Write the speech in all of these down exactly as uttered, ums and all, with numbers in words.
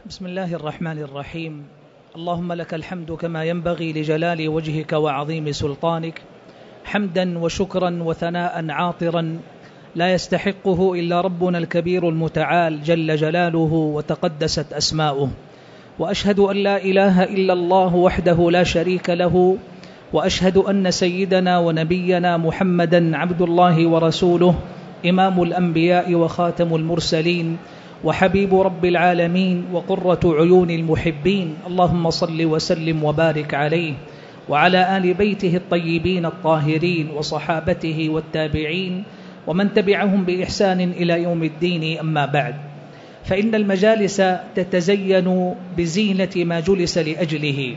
بسم الله الرحمن الرحيم. اللهم لك الحمد كما ينبغي لجلال وجهك وعظيم سلطانك، حمدا وشكرا وثناء عاطرا لا يستحقه إلا ربنا الكبير المتعال جل جلاله وتقدست أسماؤه. وأشهد أن لا إله إلا الله وحده لا شريك له، وأشهد أن سيدنا ونبينا محمدا عبد الله ورسوله، إمام الأنبياء وخاتم المرسلين، وحبيب رب العالمين وقرة عيون المحبين. اللهم صل وسلم وبارك عليه وعلى آل بيته الطيبين الطاهرين وصحابته والتابعين ومن تبعهم بإحسان إلى يوم الدين. أما بعد، فإن المجالس تتزين بزينة ما جلس لأجله،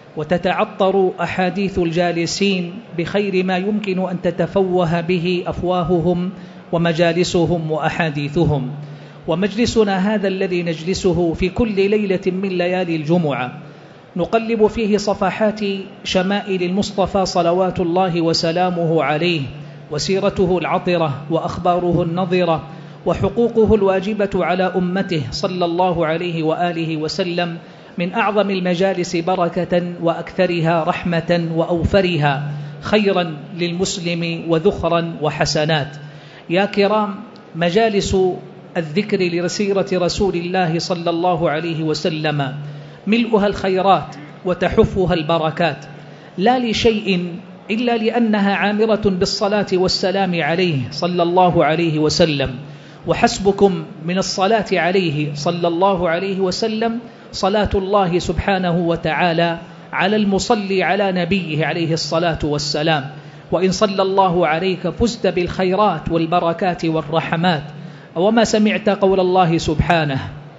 وتتعطر أحاديث الجالسين بخير ما يمكن أن تتفوه به أفواههم ومجالسهم وأحاديثهم. ومجلسنا هذا الذي نجلسه في كل ليلة من ليالي الجمعة نقلب فيه صفحات شمائل المصطفى صلوات الله وسلامه عليه، وسيرته العطرة وأخباره النظرة وحقوقه الواجبة على أمته صلى الله عليه وآله وسلم، من أعظم المجالس بركة وأكثرها رحمة وأوفرها خيرا للمسلم وذخرا وحسنات. يا كرام، مجالس الذكر لسيرة رسول الله صلى الله عليه وسلم ملؤها الخيرات وتحفها البركات، لا لشيء إلا لأنها عامرة بالصلاة والسلام عليه صلى الله عليه وسلم. وحسبكم من الصلاة عليه صلى الله عليه وسلم صلاة الله سبحانه وتعالى على المصلي على نبيه عليه الصلاة والسلام. وإن صلى الله عليك فزت بالخيرات والبركات والرحمات. وما سمعت قول الله سبحانه: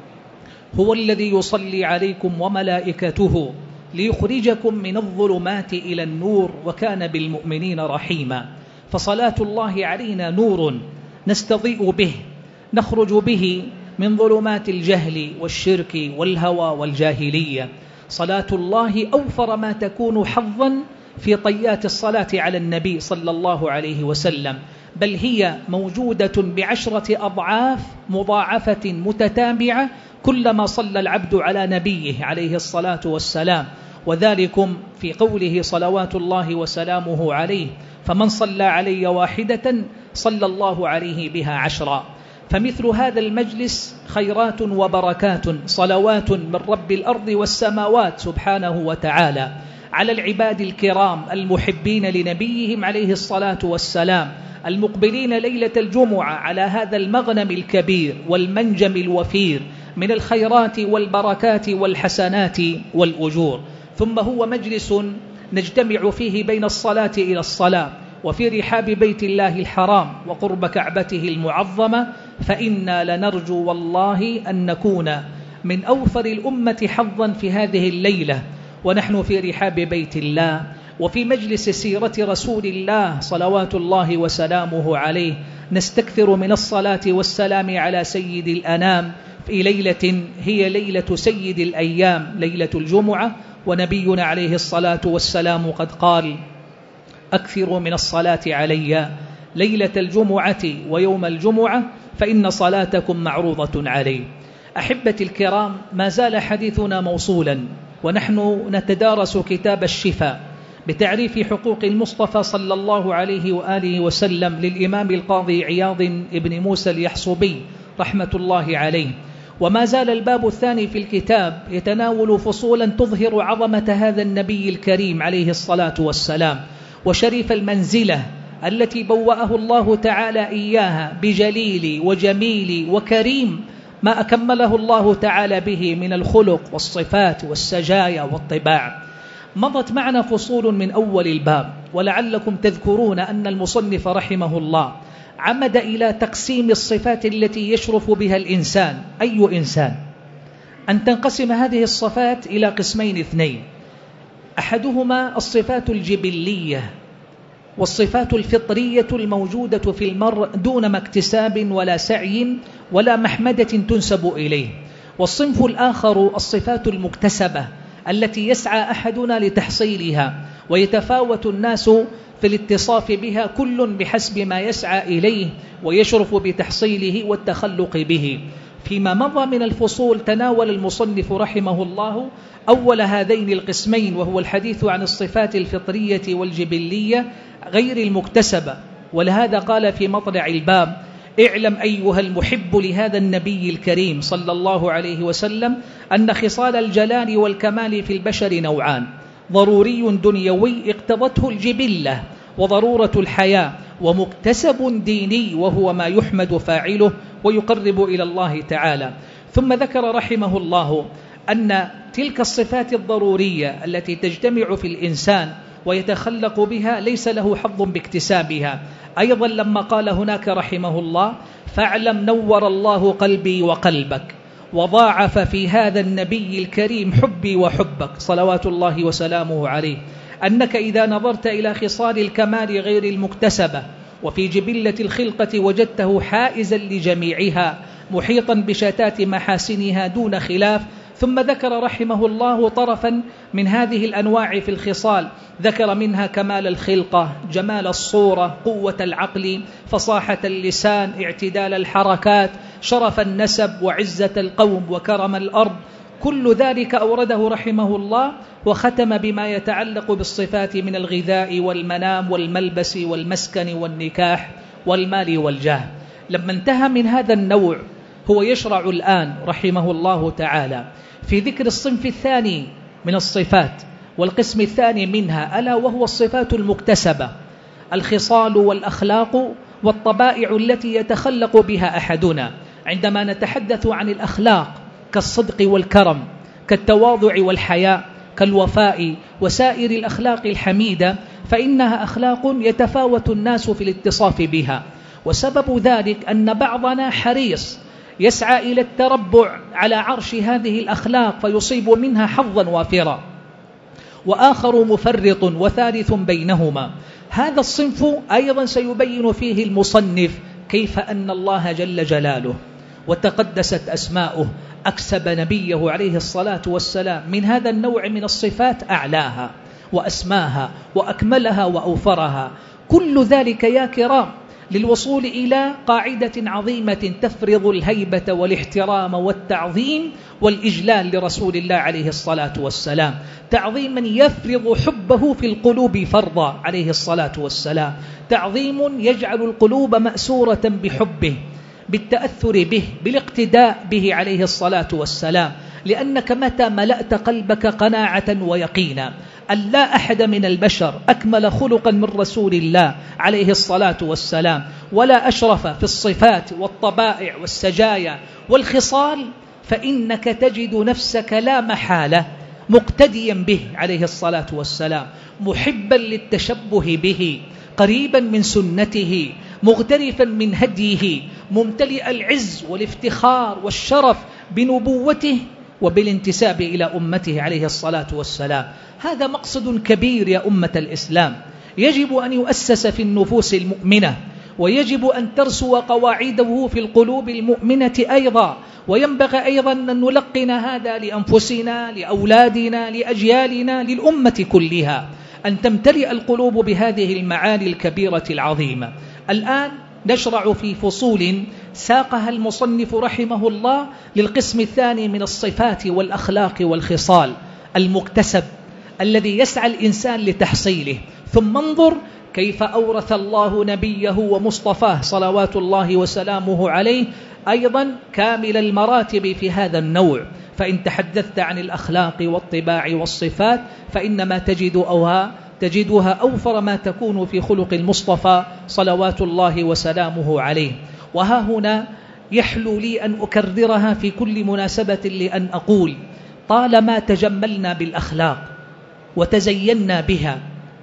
هو الذي يصلي عليكم وملائكته ليخرجكم من الظلمات إلى النور وكان بالمؤمنين رحيما. فصلاة الله علينا نور نستضيء به، نخرج به من ظلمات الجهل والشرك والهوى والجاهلية. صلاة الله أوفر ما تكون حظا في طيات الصلاة على النبي صلى الله عليه وسلم، بل هي موجودة بعشرة أضعاف مضاعفة متتابعة كلما صلى العبد على نبيه عليه الصلاة والسلام. وذلكم في قوله صلوات الله وسلامه عليه: فمن صلى علي واحدة صلى الله عليه بها عشرا. فمثل هذا المجلس خيرات وبركات، صلوات من رب الأرض والسماوات سبحانه وتعالى على العباد الكرام المحبين لنبيهم عليه الصلاة والسلام، المقبلين ليلة الجمعة على هذا المغنم الكبير والمنجم الوفير من الخيرات والبركات والحسنات والأجور. ثم هو مجلس نجتمع فيه بين الصلاة إلى الصلاة وفي رحاب بيت الله الحرام وقرب كعبته المعظمة، فإنا لنرجو والله أن نكون من أوفر الأمة حظا في هذه الليلة ونحن في رحاب بيت الله وفي مجلس سيرة رسول الله صلوات الله وسلامه عليه، نستكثر من الصلاة والسلام على سيد الأنام في ليلة هي ليلة سيد الأيام، ليلة الجمعة. ونبينا عليه الصلاة والسلام قد قال: أكثروا من الصلاة علي ليلة الجمعة ويوم الجمعة فإن صلاتكم معروضة علي. أحبتي الكرام، ما زال حديثنا موصولا ونحن نتدارس كتاب الشفاء بتعريف حقوق المصطفى صلى الله عليه وآله وسلم للإمام القاضي عياض ابن موسى اليحصبي رحمة الله عليه. وما زال الباب الثاني في الكتاب يتناول فصولا تظهر عظمة هذا النبي الكريم عليه الصلاة والسلام وشريف المنزلة التي بوأه الله تعالى إياها بجليل وجميل وكريم ما أكمله الله تعالى به من الخلق والصفات والسجايا والطباع. مضت معنا فصول من أول الباب، ولعلكم تذكرون أن المصنف رحمه الله عمد إلى تقسيم الصفات التي يشرف بها الإنسان. أي إنسان؟ أن تنقسم هذه الصفات إلى قسمين اثنين: أحدهما الصفات الجبلية والصفات الفطرية الموجودة في المرء دون ما اكتساب ولا سعي ولا محمدة تنسب إليه، والصنف الآخر الصفات المكتسبة التي يسعى أحدنا لتحصيلها، ويتفاوت الناس في الاتصاف بها كل بحسب ما يسعى إليه ويشرف بتحصيله والتخلق به. فيما مضى من الفصول تناول المصنف رحمه الله أول هذين القسمين، وهو الحديث عن الصفات الفطرية والجبلية غير المكتسبة. ولهذا قال في مطلع الباب: اعلم أيها المحب لهذا النبي الكريم صلى الله عليه وسلم أن خصال الجلال والكمال في البشر نوعان: ضروري دنيوي اقتضته الجبلة وضرورة الحياة، ومكتسب ديني وهو ما يحمد فاعله ويقرب إلى الله تعالى. ثم ذكر رحمه الله أن تلك الصفات الضرورية التي تجتمع في الإنسان ويتخلق بها ليس له حظ باكتسابها. أيضا لما قال هناك رحمه الله: فاعلم نور الله قلبي وقلبك وضاعف في هذا النبي الكريم حبي وحبك صلوات الله وسلامه عليه، أنك إذا نظرت إلى خصال الكمال غير المكتسبة وفي جبلة الخلقة وجدته حائزا لجميعها محيطا بشتات محاسنها دون خلاف. ثم ذكر رحمه الله طرفا من هذه الأنواع في الخصال، ذكر منها كمال الخلقة، جمال الصورة، قوة العقل، فصاحة اللسان، اعتدال الحركات، شرف النسب، وعزة القوم، وكرم الأرض. كل ذلك أورده رحمه الله، وختم بما يتعلق بالصفات من الغذاء والمنام والملبس والمسكن والنكاح والمال والجاه. لما انتهى من هذا النوع هو يشرع الآن رحمه الله تعالى في ذكر الصنف الثاني من الصفات والقسم الثاني منها، ألا وهو الصفات المكتسبة، الخصال والأخلاق والطبائع التي يتخلق بها أحدنا. عندما نتحدث عن الأخلاق كالصدق والكرم، كالتواضع والحياء، كالوفاء وسائر الأخلاق الحميدة، فإنها أخلاق يتفاوت الناس في الاتصاف بها. وسبب ذلك أن بعضنا حريص يسعى إلى التربع على عرش هذه الأخلاق فيصيب منها حظا وافرا، وآخر مفرط وثالث بينهما. هذا الصنف أيضا سيبين فيه المصنف كيف أن الله جل جلاله وتقدست أسماؤه أكسب نبيه عليه الصلاة والسلام من هذا النوع من الصفات أعلاها وأسماها وأكملها وأوفرها. كل ذلك يا كرام للوصول إلى قاعدة عظيمة تفرض الهيبة والاحترام والتعظيم والإجلال لرسول الله عليه الصلاة والسلام، تعظيما يفرض حبه في القلوب فرضا عليه الصلاة والسلام، تعظيم يجعل القلوب مأسورة بحبه، بالتأثر به، بالاقتداء به عليه الصلاة والسلام. لأنك متى ملأت قلبك قناعة ويقينا أن لا أحد من البشر أكمل خلقا من رسول الله عليه الصلاة والسلام، ولا أشرف في الصفات والطبائع والسجايا والخصال، فإنك تجد نفسك لا محالة مقتديا به عليه الصلاة والسلام، محبا للتشبه به، قريبا من سنته، مغترفا من هديه، ممتلئ العز والافتخار والشرف بنبوته وبالانتساب إلى أمته عليه الصلاة والسلام. هذا مقصد كبير يا أمة الإسلام، يجب أن يؤسس في النفوس المؤمنة، ويجب أن ترسو قواعده في القلوب المؤمنة أيضا. وينبغي أيضا أن نلقن هذا لأنفسنا، لأولادنا، لأجيالنا، للأمة كلها، أن تمتلئ القلوب بهذه المعاني الكبيرة العظيمة. الآن نشرع في فصول ساقها المصنف رحمه الله للقسم الثاني من الصفات والأخلاق والخصال المكتسب الذي يسعى الإنسان لتحصيله. ثم انظر كيف أورث الله نبيه ومصطفاه صلوات الله وسلامه عليه أيضا كامل المراتب في هذا النوع. فإن تحدثت عن الأخلاق والطباع والصفات فإنما تجد أوها تجدها أوفر ما تكون في خلق المصطفى صلوات الله وسلامه عليه. وها هنا يحلو لي أن أكررها في كل مناسبة لأن أقول: طالما تجملنا بالأخلاق وتزينا بها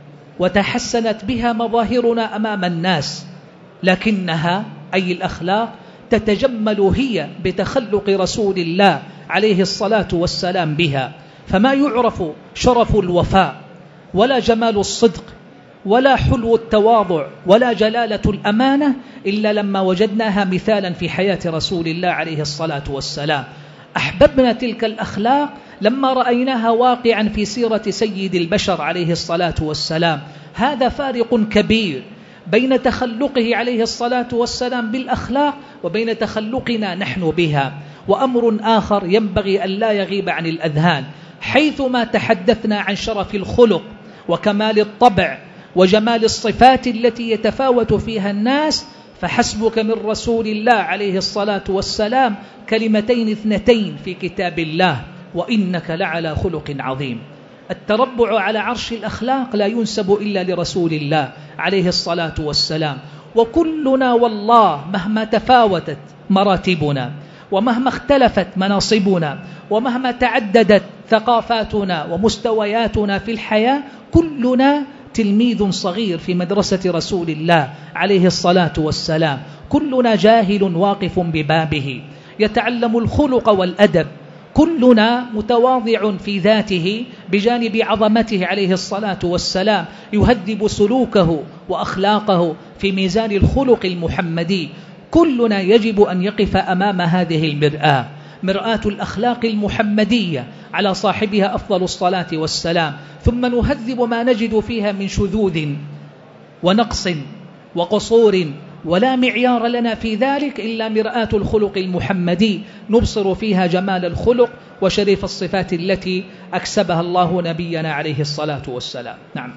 وتحسنت بها مظاهرنا أمام الناس، لكنها أي الأخلاق تتجمل هي بتخلق رسول الله عليه الصلاة والسلام بها. فما يعرف شرف الوفاء ولا جمال الصدق ولا حلو التواضع ولا جلالة الأمانة إلا لما وجدناها مثالا في حياة رسول الله عليه الصلاة والسلام. أحببنا تلك الأخلاق لما رأيناها واقعا في سيرة سيد البشر عليه الصلاة والسلام. هذا فارق كبير بين تخلقه عليه الصلاة والسلام بالأخلاق وبين تخلقنا نحن بها. وأمر آخر ينبغي أن لا يغيب عن الأذهان، حيثما تحدثنا عن شرف الخلق وكمال الطبع وجمال الصفات التي يتفاوت فيها الناس، فحسبك من رسول الله عليه الصلاة والسلام كلمتين اثنتين في كتاب الله: وإنك لعلى خلق عظيم. التربع على عرش الأخلاق لا ينسب إلا لرسول الله عليه الصلاة والسلام. وكلنا والله مهما تفاوتت مراتبنا ومهما اختلفت مناصبنا ومهما تعددت ثقافاتنا ومستوياتنا في الحياة، كلنا تلميذ صغير في مدرسة رسول الله عليه الصلاة والسلام، كلنا جاهل واقف ببابه يتعلم الخلق والأدب، كلنا متواضع في ذاته بجانب عظمته عليه الصلاة والسلام، يهذب سلوكه وأخلاقه في ميزان الخلق المحمدي. كلنا يجب أن يقف أمام هذه المرآة، مرآة الأخلاق المحمدية على صاحبها أفضل الصلاة والسلام، ثم نهذب ما نجد فيها من شذوذ ونقص وقصور، ولا معيار لنا في ذلك إلا مرآة الخلق المحمدي، نبصر فيها جمال الخلق وشريف الصفات التي أكسبها الله نبينا عليه الصلاة والسلام. نعم.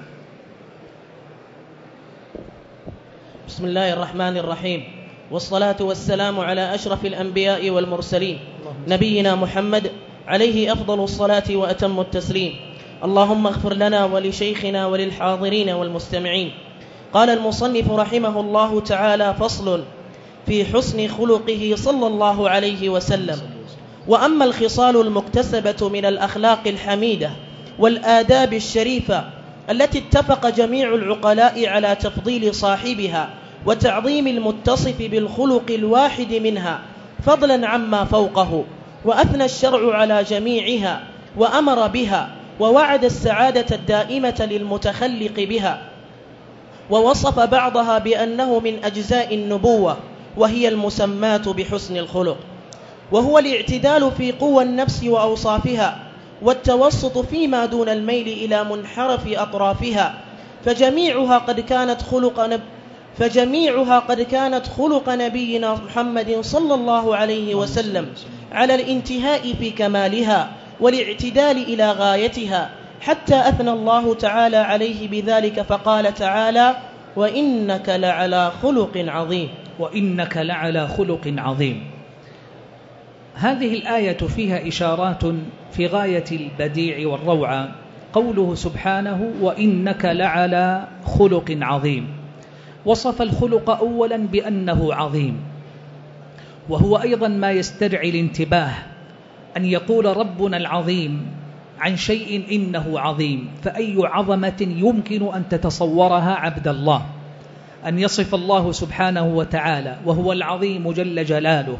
بسم الله الرحمن الرحيم، والصلاة والسلام على أشرف الأنبياء والمرسلين نبينا محمد عليه أفضل الصلاة وأتم التسليم. اللهم اغفر لنا ولشيخنا وللحاضرين والمستمعين. قال المصنف رحمه الله تعالى: فصل في حسن خلقه صلى الله عليه وسلم. وأما الخصال المكتسبة من الأخلاق الحميدة والآداب الشريفة التي اتفق جميع العقلاء على تفضيل صاحبها وتعظيم المتصف بالخلق الواحد منها فضلا عما فوقه، وأثنى الشرع على جميعها وأمر بها ووعد السعادة الدائمة للمتخلق بها، ووصف بعضها بأنه من أجزاء النبوة وهي المسمات بحسن الخلق، وهو الاعتدال في قوى النفس وأوصافها والتوسط فيما دون الميل إلى منحرف أطرافها، فجميعها قد كانت خلق نب فجميعها قد كانت خلق نبينا محمد صلى الله عليه وسلم على الانتهاء في كمالها والاعتدال إلى غايتها، حتى أثنى الله تعالى عليه بذلك فقال تعالى: وإنك لعلى خلق عظيم. وإنك لعلى خلق عظيم. هذه الآية فيها إشارات في غاية البديع والروعة. قوله سبحانه: وإنك لعلى خلق عظيم، وصف الخلق أولا بأنه عظيم، وهو أيضا ما يستدعي الانتباه، أن يقول ربنا العظيم عن شيء إنه عظيم، فأي عظمة يمكن أن تتصورها عبد الله؟ أن يصف الله سبحانه وتعالى وهو العظيم جل جلاله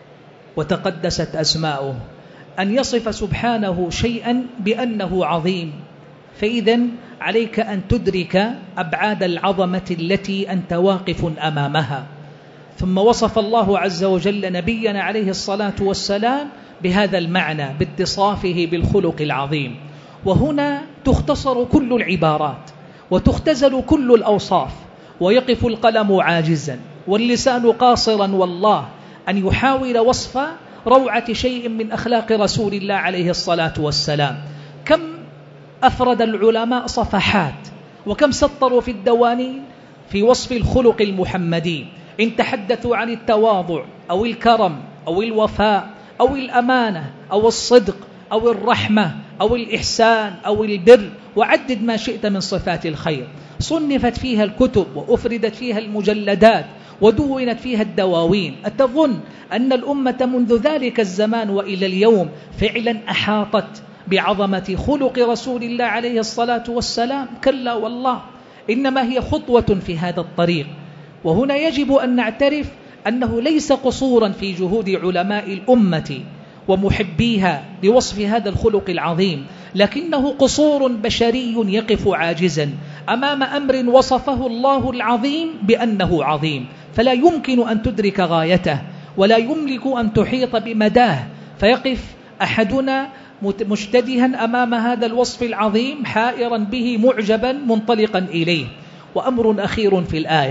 وتقدست أسماؤه، أن يصف سبحانه شيئا بأنه عظيم، فإذن عليك أن تدرك أبعاد العظمة التي أنت واقف أمامها. ثم وصف الله عز وجل نبينا عليه الصلاة والسلام بهذا المعنى باتصافه بالخلق العظيم، وهنا تختصر كل العبارات وتختزل كل الأوصاف، ويقف القلم عاجزا واللسان قاصرا والله أن يحاول وصف روعة شيء من أخلاق رسول الله عليه الصلاة والسلام. كم أفرد العلماء صفحات وكم سطروا في الدوانين في وصف الخلق المحمدي، إن تحدثوا عن التواضع أو الكرم أو الوفاء أو الأمانة أو الصدق أو الرحمة أو الإحسان أو البر، وعدد ما شئت من صفات الخير. صنفت فيها الكتب وأفردت فيها المجلدات ودونت فيها الدواوين. أتظن أن الأمة منذ ذلك الزمان وإلى اليوم فعلا أحاطت بعظمة خلق رسول الله عليه الصلاة والسلام؟ كلا والله، إنما هي خطوة في هذا الطريق. وهنا يجب أن نعترف أنه ليس قصورا في جهود علماء الأمة ومحبيها لوصف هذا الخلق العظيم، لكنه قصور بشري يقف عاجزا أمام أمر وصفه الله العظيم بأنه عظيم، فلا يمكن أن تدرك غايته ولا يملك أن تحيط بمداه، فيقف أحدنا مجتدها أمام هذا الوصف العظيم حائرا به معجبا منطلقا إليه. وأمر أخير في الآية،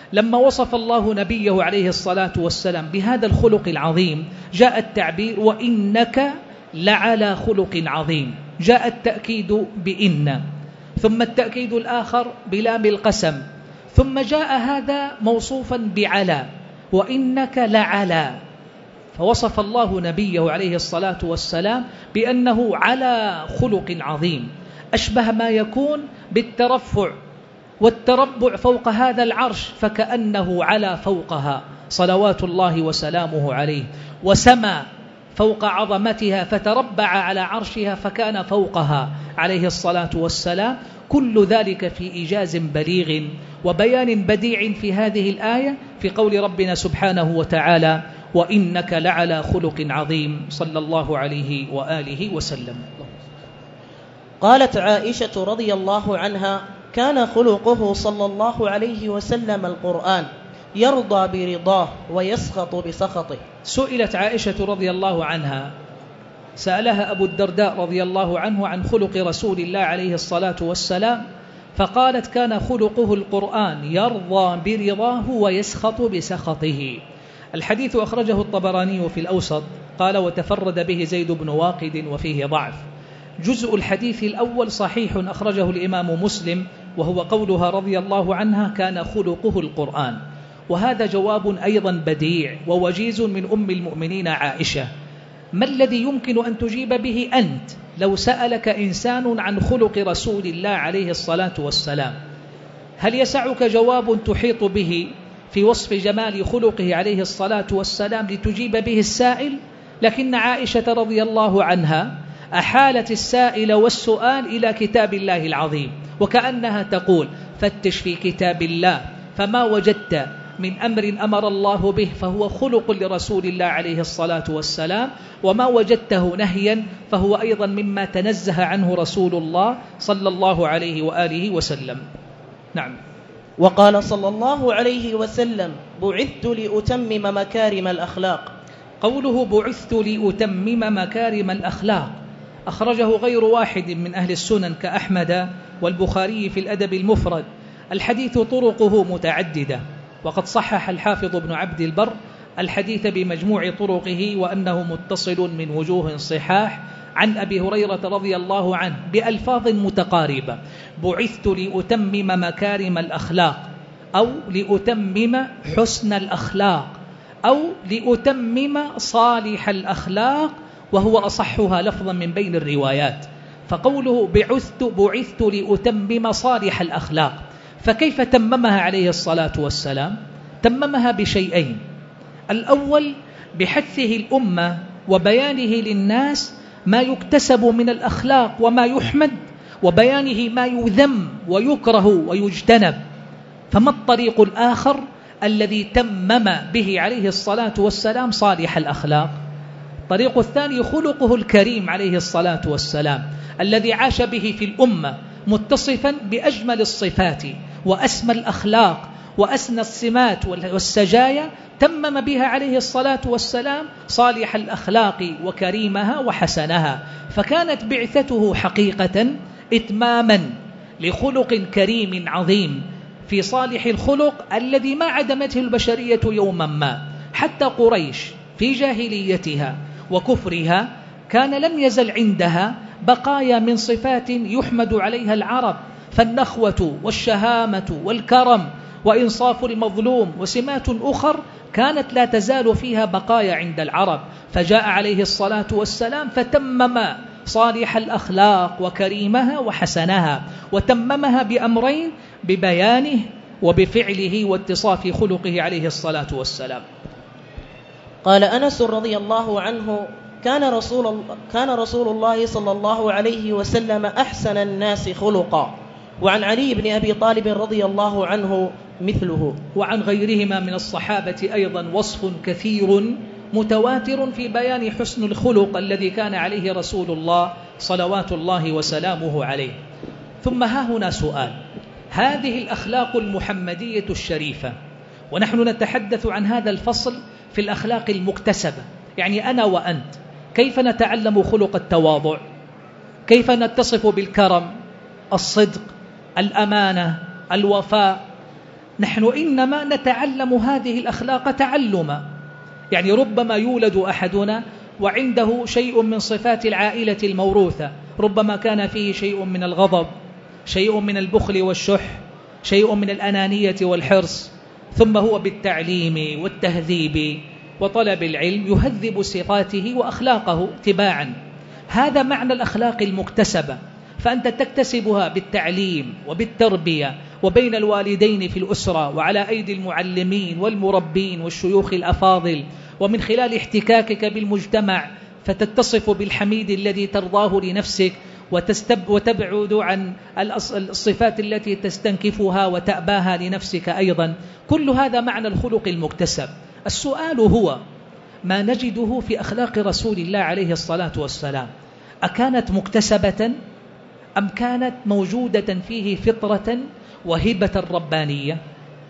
لما وصف الله نبيه عليه الصلاة والسلام بهذا الخلق العظيم جاء التعبير وإنك لعلى خلق عظيم، جاء التأكيد بإن، ثم التأكيد الآخر بلام القسم، ثم جاء هذا موصوفا بعلى وإنك لعلى، فوصف الله نبيه عليه الصلاة والسلام بأنه على خلق عظيم، أشبه ما يكون بالترفع والتربع فوق هذا العرش، فكأنه على فوقها صلوات الله وسلامه عليه، وسما فوق عظمتها فتربع على عرشها فكان فوقها عليه الصلاة والسلام. كل ذلك في إيجاز بليغ وبيان بديع في هذه الآية في قول ربنا سبحانه وتعالى وإنك لعلى خلق عظيم صلى الله عليه وآله وسلم. قالت عائشة رضي الله عنها كان خلقه صلى الله عليه وسلم القرآن يرضى برضاه ويسخط بسخطه. سئلت عائشة رضي الله عنها، سألها أبو الدرداء رضي الله عنه عن خلق رسول الله عليه الصلاة والسلام، فقالت كان خلقه القرآن يرضى برضاه ويسخط بسخطه. الحديث أخرجه الطبراني في الأوسط، قال وتفرد به زيد بن واقد وفيه ضعف. جزء الحديث الأول صحيح أخرجه الإمام مسلم، وهو قولها رضي الله عنها كان خلقه القرآن، وهذا جواب أيضا بديع ووجيز من أم المؤمنين عائشة. ما الذي يمكن أن تجيب به أنت لو سألك إنسان عن خلق رسول الله عليه الصلاة والسلام؟ هل يسعك جواب تحيط به في وصف جمال خلقه عليه الصلاة والسلام لتجيب به السائل؟ لكن عائشة رضي الله عنها أحالت السائل والسؤال إلى كتاب الله العظيم، وكأنها تقول فتش في كتاب الله فما وجدت من أمر أمر الله به فهو خلق لرسول الله عليه الصلاة والسلام، وما وجدته نهيا فهو أيضا مما تنزه عنه رسول الله صلى الله عليه وآله وسلم. نعم. وقال صلى الله عليه وسلم بعثت لأتمم مكارم الأخلاق. قوله بعثت لأتمم مكارم الأخلاق أخرجه غير واحد من أهل السنن كأحمد والبخاري في الأدب المفرد. الحديث طرقه متعددة، وقد صحح الحافظ ابن عبد البر الحديث بمجموع طرقه وأنه متصل من وجوه صحاح عن أبي هريرة رضي الله عنه بألفاظ متقاربة: بعثت لأتمم مكارم الأخلاق، أو لأتمم حسن الأخلاق، أو لأتمم صالح الأخلاق، وهو أصحها لفظا من بين الروايات. فقوله بعثت بعثت لأتمم صالح الأخلاق، فكيف تممها عليه الصلاة والسلام؟ تممها بشيئين: الأول بحثه الأمة وبيانه للناس ما يكتسب من الأخلاق وما يحمد، وبيانه ما يذم ويكره ويجتنب. فما الطريق الآخر الذي تمم به عليه الصلاة والسلام صالح الأخلاق؟ الطريق الثاني خلقه الكريم عليه الصلاة والسلام الذي عاش به في الأمة متصفا بأجمل الصفات وأسمى الأخلاق وأسنى السمات والسجايا، تمم بها عليه الصلاة والسلام صالح الأخلاق وكريمها وحسنها. فكانت بعثته حقيقة إتماما لخلق كريم عظيم في صالح الخلق الذي ما عدمته البشرية يوما ما. حتى قريش في جاهليتها وكفرها كان لم يزل عندها بقايا من صفات يحمد عليها العرب، فالنخوة والشهامة والكرم وإنصاف المظلوم وسمات أخر كانت لا تزال فيها بقايا عند العرب. فجاء عليه الصلاة والسلام فتمم صالح الأخلاق وكريمها وحسنها، وتممها بأمرين: ببيانه وبفعله واتصاف خلقه عليه الصلاة والسلام. قال أنس رضي الله عنه كان رسول, كان رسول الله صلى الله عليه وسلم أحسن الناس خلقا. وعن علي بن أبي طالب رضي الله عنه مثله. وعن غيرهما من الصحابة أيضا وصف كثير متواتر في بيان حسن الخلق الذي كان عليه رسول الله صلوات الله وسلامه عليه. ثم ها هنا سؤال: هذه الأخلاق المحمدية الشريفة، ونحن نتحدث عن هذا الفصل في الأخلاق المكتسبة، يعني أنا وأنت كيف نتعلم خلق التواضع؟ كيف نتصف بالكرم، الصدق، الأمانة، الوفاء؟ نحن إنما نتعلم هذه الأخلاق تعلما. يعني ربما يولد أحدنا وعنده شيء من صفات العائلة الموروثة، ربما كان فيه شيء من الغضب، شيء من البخل والشح، شيء من الأنانية والحرص، ثم هو بالتعليم والتهذيب وطلب العلم يهذب صفاته وأخلاقه تباعا. هذا معنى الأخلاق المكتسبة، فأنت تكتسبها بالتعليم وبالتربية وبين الوالدين في الأسرة وعلى أيدي المعلمين والمربين والشيوخ الأفاضل، ومن خلال احتكاكك بالمجتمع فتتصف بالحميد الذي ترضاه لنفسك وتستب وتبعد عن الصفات التي تستنكفها وتأباها لنفسك أيضا. كل هذا معنى الخلق المكتسب. السؤال هو ما نجده في أخلاق رسول الله عليه الصلاة والسلام، أكانت مكتسبة أم كانت موجودة فيه فطرة وهبة ربانية؟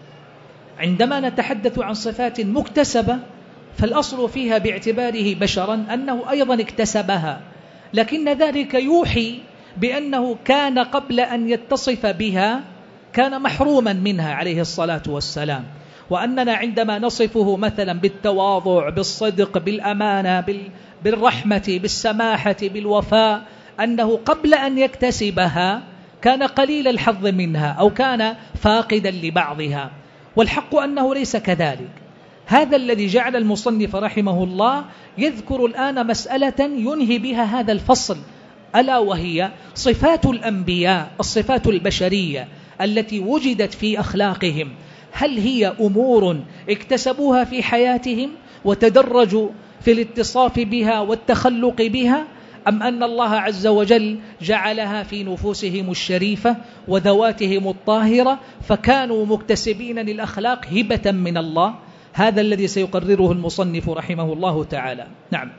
عندما نتحدث عن صفات مكتسبة فالأصل فيها باعتباره بشرا أنه أيضا اكتسبها، لكن ذلك يوحي بأنه كان قبل أن يتصف بها كان محروما منها عليه الصلاة والسلام. وأننا عندما نصفه مثلا بالتواضع، بالصدق، بالأمانة، بالرحمة، بالسماحة، بالوفاء، أنه قبل أن يكتسبها كان قليل الحظ منها أو كان فاقدا لبعضها، والحق أنه ليس كذلك. هذا الذي جعل المصنف رحمه الله يذكر الآن مسألة ينهي بها هذا الفصل، ألا وهي صفات الأنبياء، الصفات البشرية التي وجدت في أخلاقهم، هل هي أمور اكتسبوها في حياتهم وتدرجوا في الاتصاف بها والتخلق بها، أم أن الله عز وجل جعلها في نفوسهم الشريفة وذواتهم الطاهرة فكانوا مكتسبين للأخلاق هبة من الله؟ هذا الذي سيقرره المصنف رحمه الله تعالى. نعم.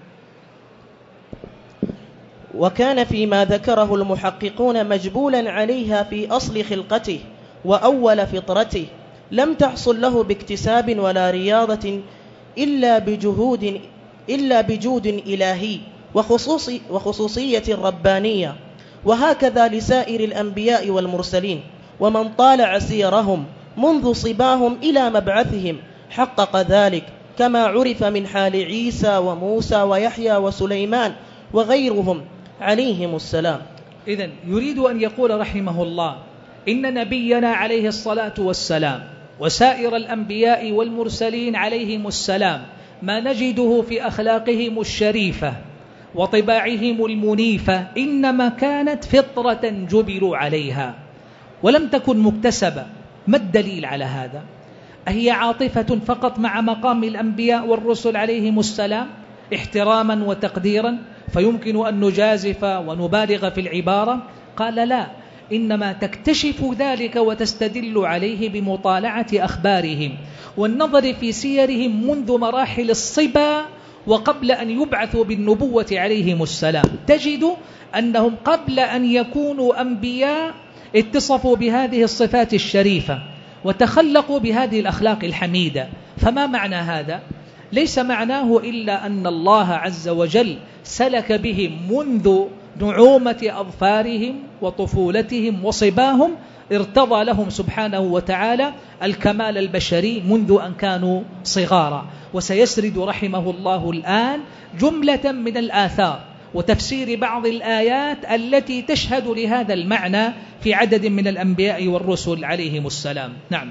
وكان فيما ذكره المحققون مجبولا عليها في أصل خلقته وأول فطرته، لم تحصل له باكتساب ولا رياضة إلا بجهود إلا بجود إلهي وخصوص وخصوصية ربانية. وهكذا لسائر الأنبياء والمرسلين، ومن طالع سيرهم منذ صباهم إلى مبعثهم حقق ذلك، كما عرف من حال عيسى وموسى ويحيى وسليمان وغيرهم عليهم السلام. إذن يريد أن يقول رحمه الله إن نبينا عليه الصلاة والسلام وسائر الأنبياء والمرسلين عليهم السلام ما نجده في أخلاقهم الشريفة وطباعهم المنيفة إنما كانت فطرة جبلوا عليها ولم تكن مكتسبة. ما الدليل على هذا؟ أهي عاطفة فقط مع مقام الأنبياء والرسل عليهم السلام احتراما وتقديرا فيمكن أن نجازف ونبالغ في العبارة؟ قال لا، إنما تكتشف ذلك وتستدل عليه بمطالعة أخبارهم والنظر في سيرهم منذ مراحل الصبا وقبل أن يبعثوا بالنبوة عليهم السلام. تجد أنهم قبل أن يكونوا أنبياء اتصفوا بهذه الصفات الشريفة وتخلقوا بهذه الأخلاق الحميدة. فما معنى هذا؟ ليس معناه إلا أن الله عز وجل سلك بهم منذ نعومة أظفارهم وطفولتهم وصباهم، ارتضى لهم سبحانه وتعالى الكمال البشري منذ أن كانوا صغارا. وسيسرد رحمه الله الآن جملة من الآثار وتفسير بعض الآيات التي تشهد لهذا المعنى في عدد من الأنبياء والرسل عليهم السلام. نعم.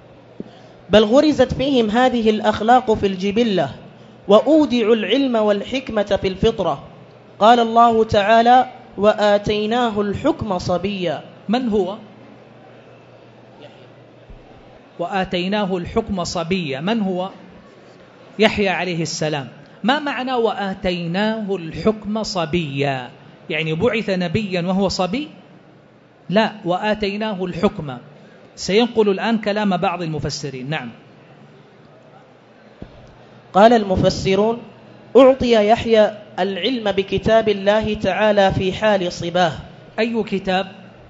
بل غرزت فيهم هذه الأخلاق في الجبلة وأودعوا العلم والحكمة في الفطرة. قال الله تعالى: وآتيناه الحكم صبيا. من هو؟ وآتيناه الحكم صبيا، من هو؟ يحيى عليه السلام. ما معنى وآتيناه الحكم صبيا؟ يعني بعث نبيا وهو صبي؟ لا، وآتيناه الحكم. سينقل الآن كلام بعض المفسرين. نعم. قال المفسرون: أعطي يحيى العلم بكتاب الله تعالى في حال صباه. أي كتاب؟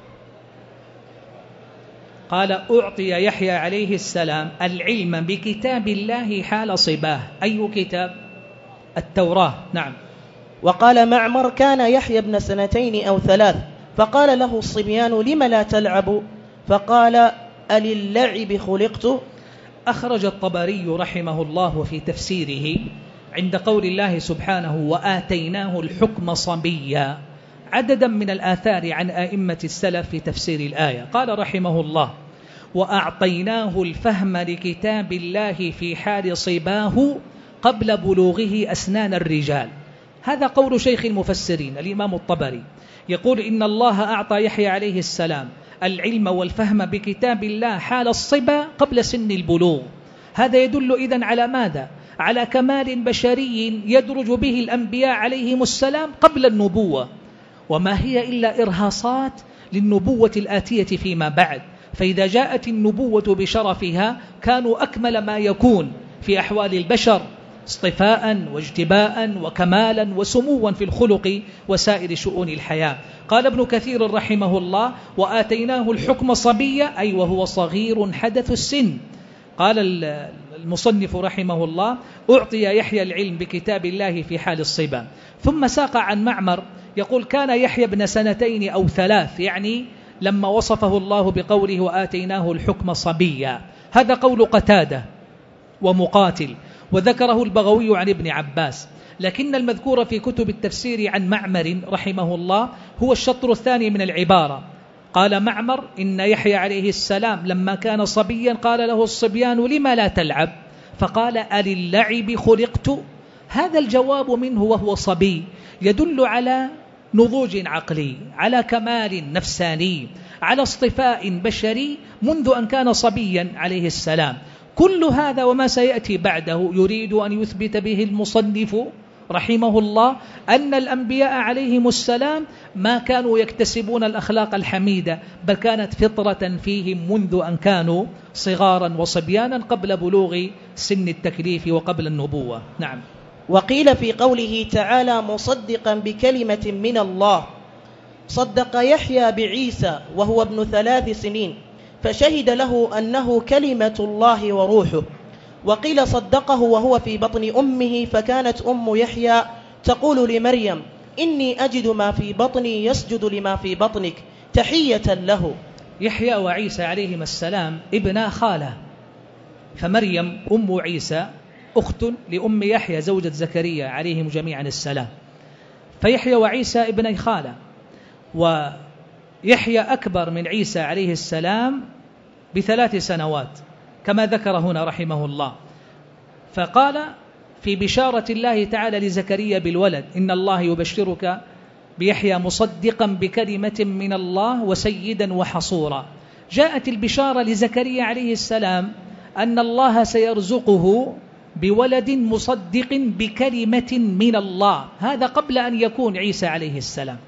قال أعطي يحيى عليه السلام العلم بكتاب الله حال صباه. أي كتاب؟ التوراة. نعم. وقال معمر: كان يحيى ابن سنتين أو ثلاث، فقال له الصبيان: لم لا تلعب؟ فقال: أللعب خلقت. أخرج الطبري رحمه الله في تفسيره عند قول الله سبحانه وآتيناه الحكم صبيا عددا من الآثار عن آئمة السلف في تفسير الآية. قال رحمه الله وأعطيناه الفهم لكتاب الله في حال صباه قبل بلوغه أسنان الرجال. هذا قول شيخ المفسرين الإمام الطبري، يقول إن الله أعطى يحيى عليه السلام العلم والفهم بكتاب الله حال الصبا قبل سن البلوغ. هذا يدل إذن على ماذا؟ على كمال بشري يدرج به الأنبياء عليهم السلام قبل النبوة، وما هي إلا إرهاصات للنبوة الآتية فيما بعد. فإذا جاءت النبوة بشرفها كانوا أكمل ما يكون في أحوال البشر اصطفاء واجتباء وكمالا وسموا في الخلق وسائر شؤون الحياة. قال ابن كثير رحمه الله وآتيناه الحكم صبيا أي وهو صغير حدث السن. قال المصنف رحمه الله أعطي يحيى العلم بكتاب الله في حال الصبا. ثم ساق عن معمر يقول كان يحيى ابن سنتين أو ثلاث، يعني لما وصفه الله بقوله وآتيناه الحكم صبيا. هذا قول قتادة ومقاتل، وذكره البغوي عن ابن عباس. لكن المذكور في كتب التفسير عن معمر رحمه الله هو الشطر الثاني من العبارة. قال معمر إن يحيى عليه السلام لما كان صبيا قال له الصبيان لما لا تلعب؟ فقال أللعب خلقت. هذا الجواب منه وهو صبي يدل على نضوج عقلي، على كمال نفساني، على اصطفاء بشري منذ أن كان صبيا عليه السلام. كل هذا وما سيأتي بعده يريد أن يثبت به المصنف رحمه الله أن الأنبياء عليهم السلام ما كانوا يكتسبون الأخلاق الحميدة، بل كانت فطرة فيهم منذ أن كانوا صغارا وصبيانا قبل بلوغ سن التكليف وقبل النبوة. نعم. وقيل في قوله تعالى مصدقا بكلمة من الله صدق يحيى بعيسى وهو ابن ثلاث سنين فشهد له أنه كلمة الله وروحه. وقيل صدقه وهو في بطن أمه فكانت أم يحيى تقول لمريم إني أجد ما في بطني يسجد لما في بطنك تحية له. يحيى وعيسى عليهما السلام ابنا خالة، فمريم أم عيسى أخت لأم يحيى زوجة زكريا عليهم جميعا السلام. فيحيى وعيسى ابني خالة، ويحيى أكبر من عيسى عليه السلام بثلاث سنوات كما ذكر هنا رحمه الله. فقال في بشارة الله تعالى لزكريا بالولد إن الله يبشرك بيحيى مصدقا بكلمة من الله وسيدا وحصورا. جاءت البشارة لزكريا عليه السلام أن الله سيرزقه بولد مصدق بكلمة من الله، هذا قبل أن يكون عيسى عليه السلام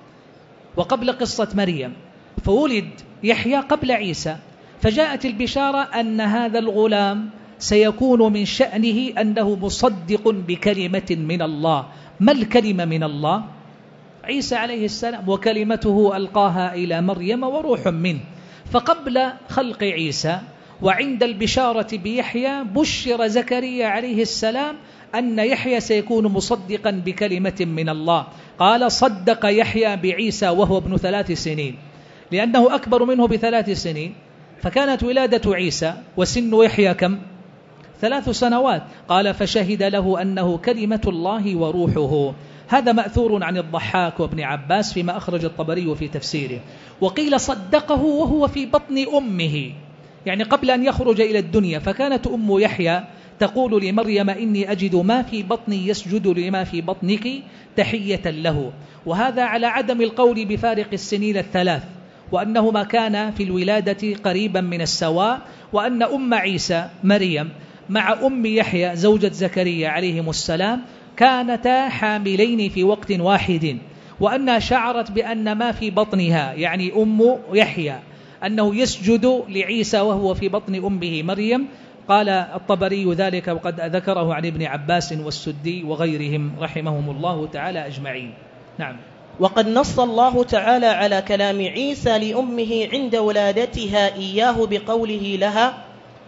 وقبل قصة مريم. فولد يحيى قبل عيسى، فجاءت البشارة أن هذا الغلام سيكون من شأنه أنه مصدق بكلمة من الله. ما الكلمة من الله؟ عيسى عليه السلام، وكلمته ألقاها إلى مريم وروح منه. فقبل خلق عيسى وعند البشارة بيحيى بشر زكريا عليه السلام أن يحيى سيكون مصدقا بكلمة من الله. قال صدق يحيى بعيسى وهو ابن ثلاث سنين، لأنه أكبر منه بثلاث سنين، فكانت ولادة عيسى وسن يحيى كم؟ ثلاث سنوات. قال فشهد له أنه كلمة الله وروحه. هذا مأثور عن الضحاك وابن عباس فيما أخرج الطبري في تفسيره. وقيل صدقه وهو في بطن أمه، يعني قبل أن يخرج إلى الدنيا. فكانت أم يحيى تقول لمريم إني أجد ما في بطني يسجد لما في بطنك تحية له. وهذا على عدم القول بفارق السنين الثلاث، وأنهما كان في الولادة قريبا من السواء، وأن أم عيسى مريم مع أم يحيى زوجة زكريا عليهم السلام كانتا حاملين في وقت واحد، وأنها شعرت بأن ما في بطنها يعني أم يحيى أنه يسجد لعيسى وهو في بطن أمه مريم. قال الطبري ذلك وقد ذكره عن ابن عباس والسدي وغيرهم رحمهم الله تعالى أجمعين. نعم. وقد نص الله تعالى على كلام عيسى لأمه عند ولادتها إياه بقوله لها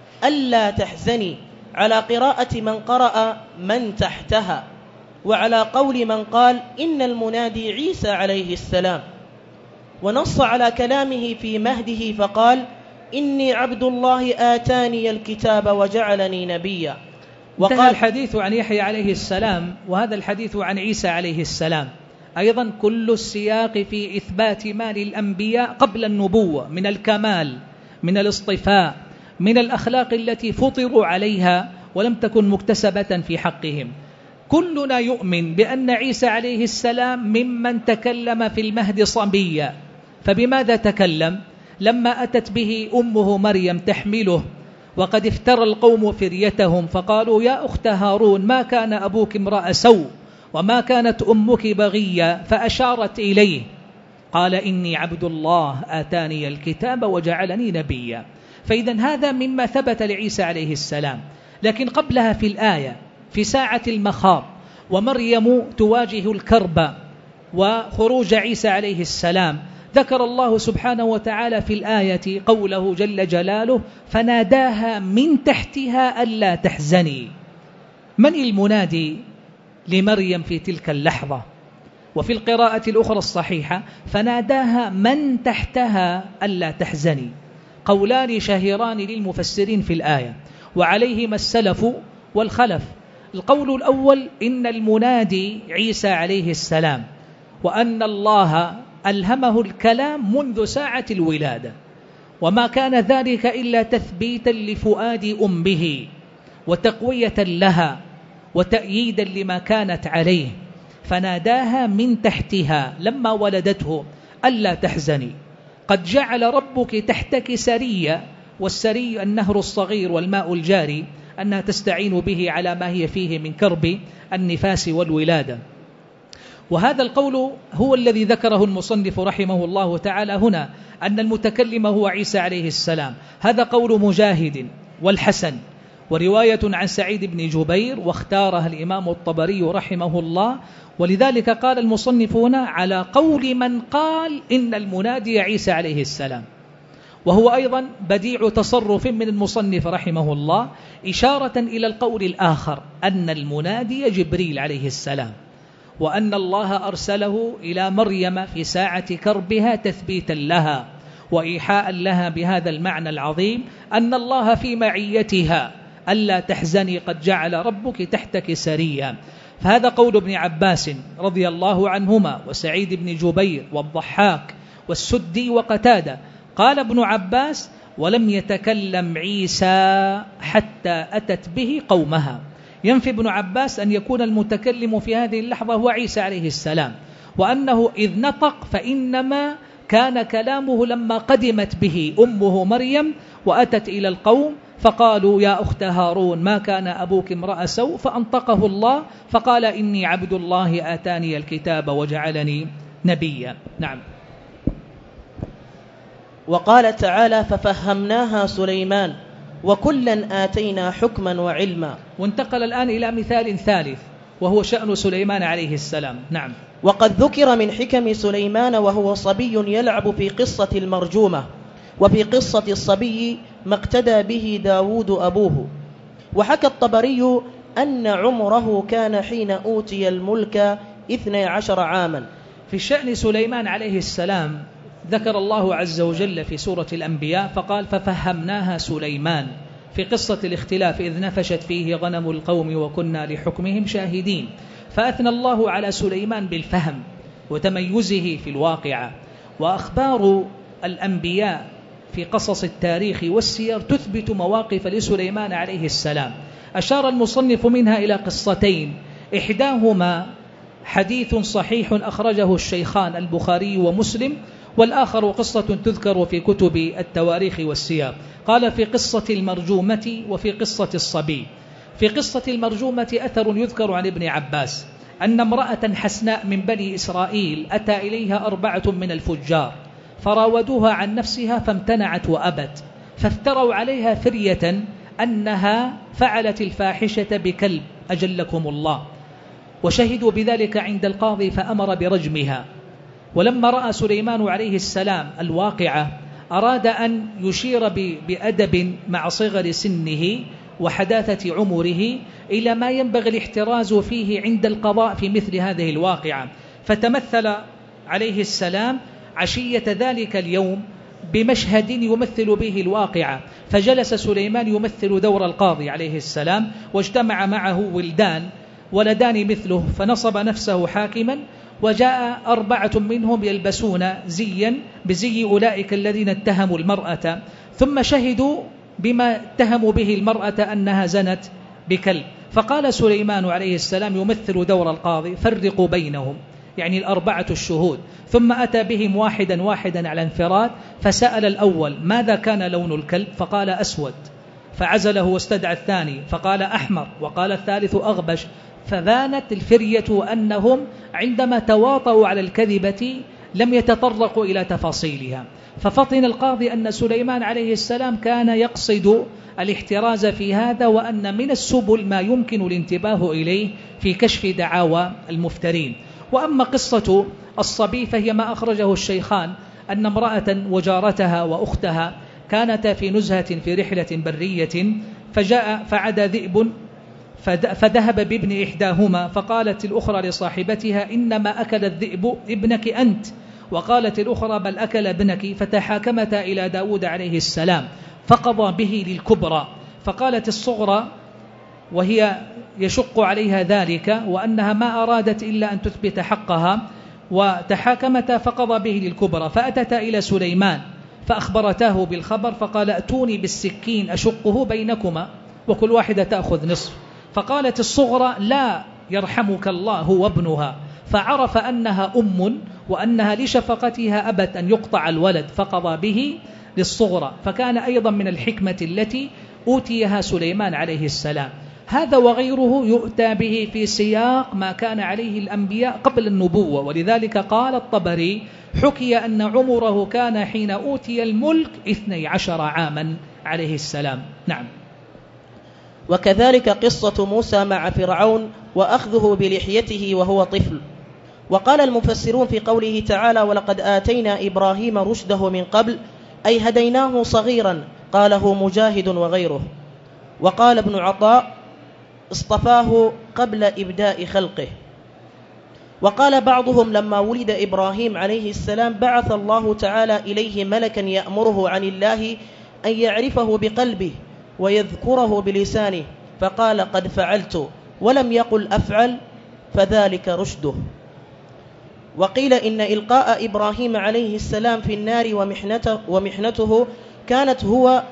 ألا تحزني، على قراءة من قرأ من تحتها، وعلى قول من قال إن المنادي عيسى عليه السلام. ونص على كلامه في مهده فقال إني عبد الله آتاني الكتاب وجعلني نبيا. وقال الحديث عن يحيى عليه السلام، وهذا الحديث عن عيسى عليه السلام. أيضا كل السياق في إثبات ما للأنبياء قبل النبوة من الكمال، من الاصطفاء، من الأخلاق التي فطروا عليها ولم تكن مكتسبة في حقهم. كلنا يؤمن بأن عيسى عليه السلام ممن تكلم في المهد صبيا. فبماذا تكلم؟ لما أتت به أمه مريم تحمله وقد افترى القوم فريتهم فقالوا يا أخت هارون ما كان أبوك امرأ سوء وما كانت أمك بغيا، فأشارت إليه قال إني عبد الله آتاني الكتاب وجعلني نبيا. فإذا هذا مما ثبت لعيسى عليه السلام. لكن قبلها في الآية في ساعة المخاض ومريم تواجه الكرب وخروج عيسى عليه السلام، ذكر الله سبحانه وتعالى في الآية قوله جل جلاله فناداها من تحتها ألا تحزني. من المنادي لمريم في تلك اللحظة؟ وفي القراءة الأخرى الصحيحة فناداها من تحتها ألا تحزني. قولان شهيران للمفسرين في الآية وعليهما السلف والخلف. القول الأول إن المنادي عيسى عليه السلام، وأن الله ألهمه الكلام منذ ساعة الولادة، وما كان ذلك إلا تثبيتا لفؤاد أمه وتقوية لها وتأييدا لما كانت عليه. فناداها من تحتها لما ولدته ألا تحزني، قد جعل ربك تحتك سريا، والسري النهر الصغير والماء الجاري، أنها تستعين به على ما هي فيه من كرب النفاس والولادة. وهذا القول هو الذي ذكره المصنف رحمه الله تعالى هنا، أن المتكلم هو عيسى عليه السلام. هذا قول مجاهد والحسن، ورواية عن سعيد بن جبير، واختارها الإمام الطبري رحمه الله. ولذلك قال المصنف هنا على قول من قال إن المنادي عيسى عليه السلام، وهو أيضا بديع تصرف من المصنف رحمه الله، إشارة إلى القول الآخر أن المنادي جبريل عليه السلام، وأن الله أرسله إلى مريم في ساعة كربها تثبيتا لها وإيحاء لها بهذا المعنى العظيم أن الله في معيتها ألا تحزني قد جعل ربك تحتك سريا. فهذا قول ابن عباس رضي الله عنهما وسعيد بن جبير والضحاك والسدي وقتادة. قال ابن عباس ولم يتكلم عيسى حتى أتت به قومها. ينفي ابن عباس أن يكون المتكلم في هذه اللحظة هو عيسى عليه السلام، وأنه إذ نطق فإنما كان كلامه لما قدمت به أمه مريم وأتت إلى القوم فقالوا يا أخت هارون ما كان أبوك امرأ سوء، فأنطقه الله فقال إني عبد الله آتاني الكتاب وجعلني نبيا. نعم. وقال تعالى ففهمناها سليمان وكلا آتينا حكما وعلما. وانتقل الآن إلى مثال ثالث وهو شأن سليمان عليه السلام. نعم. وقد ذكر من حكم سليمان وهو صبي يلعب في قصة المرجومة، وفي قصة الصبي ما اقتدى به داود أبوه. وحكى الطبري أن عمره كان حين أوتي الملك اثني عشر عاما. في شأن سليمان عليه السلام ذكر الله عز وجل في سورة الأنبياء فقال ففهمناها سليمان في قصة الاختلاف إذ نفشت فيه غنم القوم وكنا لحكمهم شاهدين. فأثنى الله على سليمان بالفهم وتميزه في الواقعة. وأخبار الأنبياء في قصص التاريخ والسير تثبت مواقف لسليمان عليه السلام. أشار المصنف منها إلى قصتين، إحداهما حديث صحيح أخرجه الشيخان البخاري ومسلم، والآخر قصة تذكر في كتب التواريخ والسير. قال في قصة المرجومة وفي قصة الصبي. في قصة المرجومة أثر يذكر عن ابن عباس أن امرأة حسناء من بني إسرائيل أتى إليها أربعة من الفجار فراودوها عن نفسها فامتنعت وأبت، فافتروا عليها فرية أنها فعلت الفاحشة بكلب أجلكم الله، وشهدوا بذلك عند القاضي فأمر برجمها. ولما رأى سليمان عليه السلام الواقعة أراد أن يشير بأدب مع صغر سنه وحداثة عمره إلى ما ينبغي الاحتراز فيه عند القضاء في مثل هذه الواقعة، فتمثل عليه السلام عشية ذلك اليوم بمشهد يمثل به الواقع، فجلس سليمان يمثل دور القاضي عليه السلام، واجتمع معه ولدان ولدان مثله، فنصب نفسه حاكما، وجاء أربعة منهم يلبسون زيا بزي أولئك الذين اتهموا المرأة، ثم شهدوا بما اتهموا به المرأة أنها زنت بكلب، فقال سليمان عليه السلام يمثل دور القاضي: فرقوا بينهم، يعني الأربعة الشهود، ثم أتى بهم واحدا واحدا على انفراد، فسأل الأول: ماذا كان لون الكلب؟ فقال: أسود، فعزله واستدعى الثاني فقال: أحمر، وقال الثالث: أغبش، فبانت الفرية أنهم عندما تواطؤوا على الكذبة لم يتطرقوا إلى تفاصيلها، ففطن القاضي أن سليمان عليه السلام كان يقصد الاحتراز في هذا، وأن من السبل ما يمكن الانتباه إليه في كشف دعاوى المفترين. وأما قصة الصبي فهي ما أخرجه الشيخان أن امرأة وجارتها وأختها كانتا في نزهة في رحلة برية، فجاء فعدا ذئب فذهب بابن إحداهما، فقالت الأخرى لصاحبتها: إنما أكل الذئب ابنك أنت، وقالت الأخرى: بل أكل ابنك، فتحاكمتا إلى داود عليه السلام فقضى به للكبرى، فقالت الصغرى وهي يشق عليها ذلك وأنها ما أرادت إلا أن تثبت حقها، وتحاكمتا فقضى به للكبرى، فأتتا إلى سليمان فأخبرتاه بالخبر، فقال: أتوني بالسكين أشقه بينكما وكل واحدة تأخذ نصف، فقالت الصغرى: لا يرحمك الله وابنها، فعرف أنها أم وأنها لشفقتها أبت أن يقطع الولد، فقضى به للصغرى، فكان أيضا من الحكمة التي أوتيها سليمان عليه السلام. هذا وغيره يؤتى به في سياق ما كان عليه الأنبياء قبل النبوة، ولذلك قال الطبري: حكي أن عمره كان حين أوتي الملك اثني عشر عاما عليه السلام. نعم. وكذلك قصة موسى مع فرعون وأخذه بلحيته وهو طفل. وقال المفسرون في قوله تعالى: ولقد آتينا إبراهيم رشده من قبل، أي هديناه صغيرا، قاله مجاهد وغيره. وقال ابن عطاء: اصطفاه قبل إبداء خلقه. وقال بعضهم: لما ولد إبراهيم عليه السلام بعث الله تعالى إليه ملكا يأمره عن الله أن يعرفه بقلبه ويذكره بلسانه، فقال: قد فعلت، ولم يقل أفعل، فذلك رشده. وقيل إن إلقاء إبراهيم عليه السلام في النار ومحنته, ومحنته كانت, هو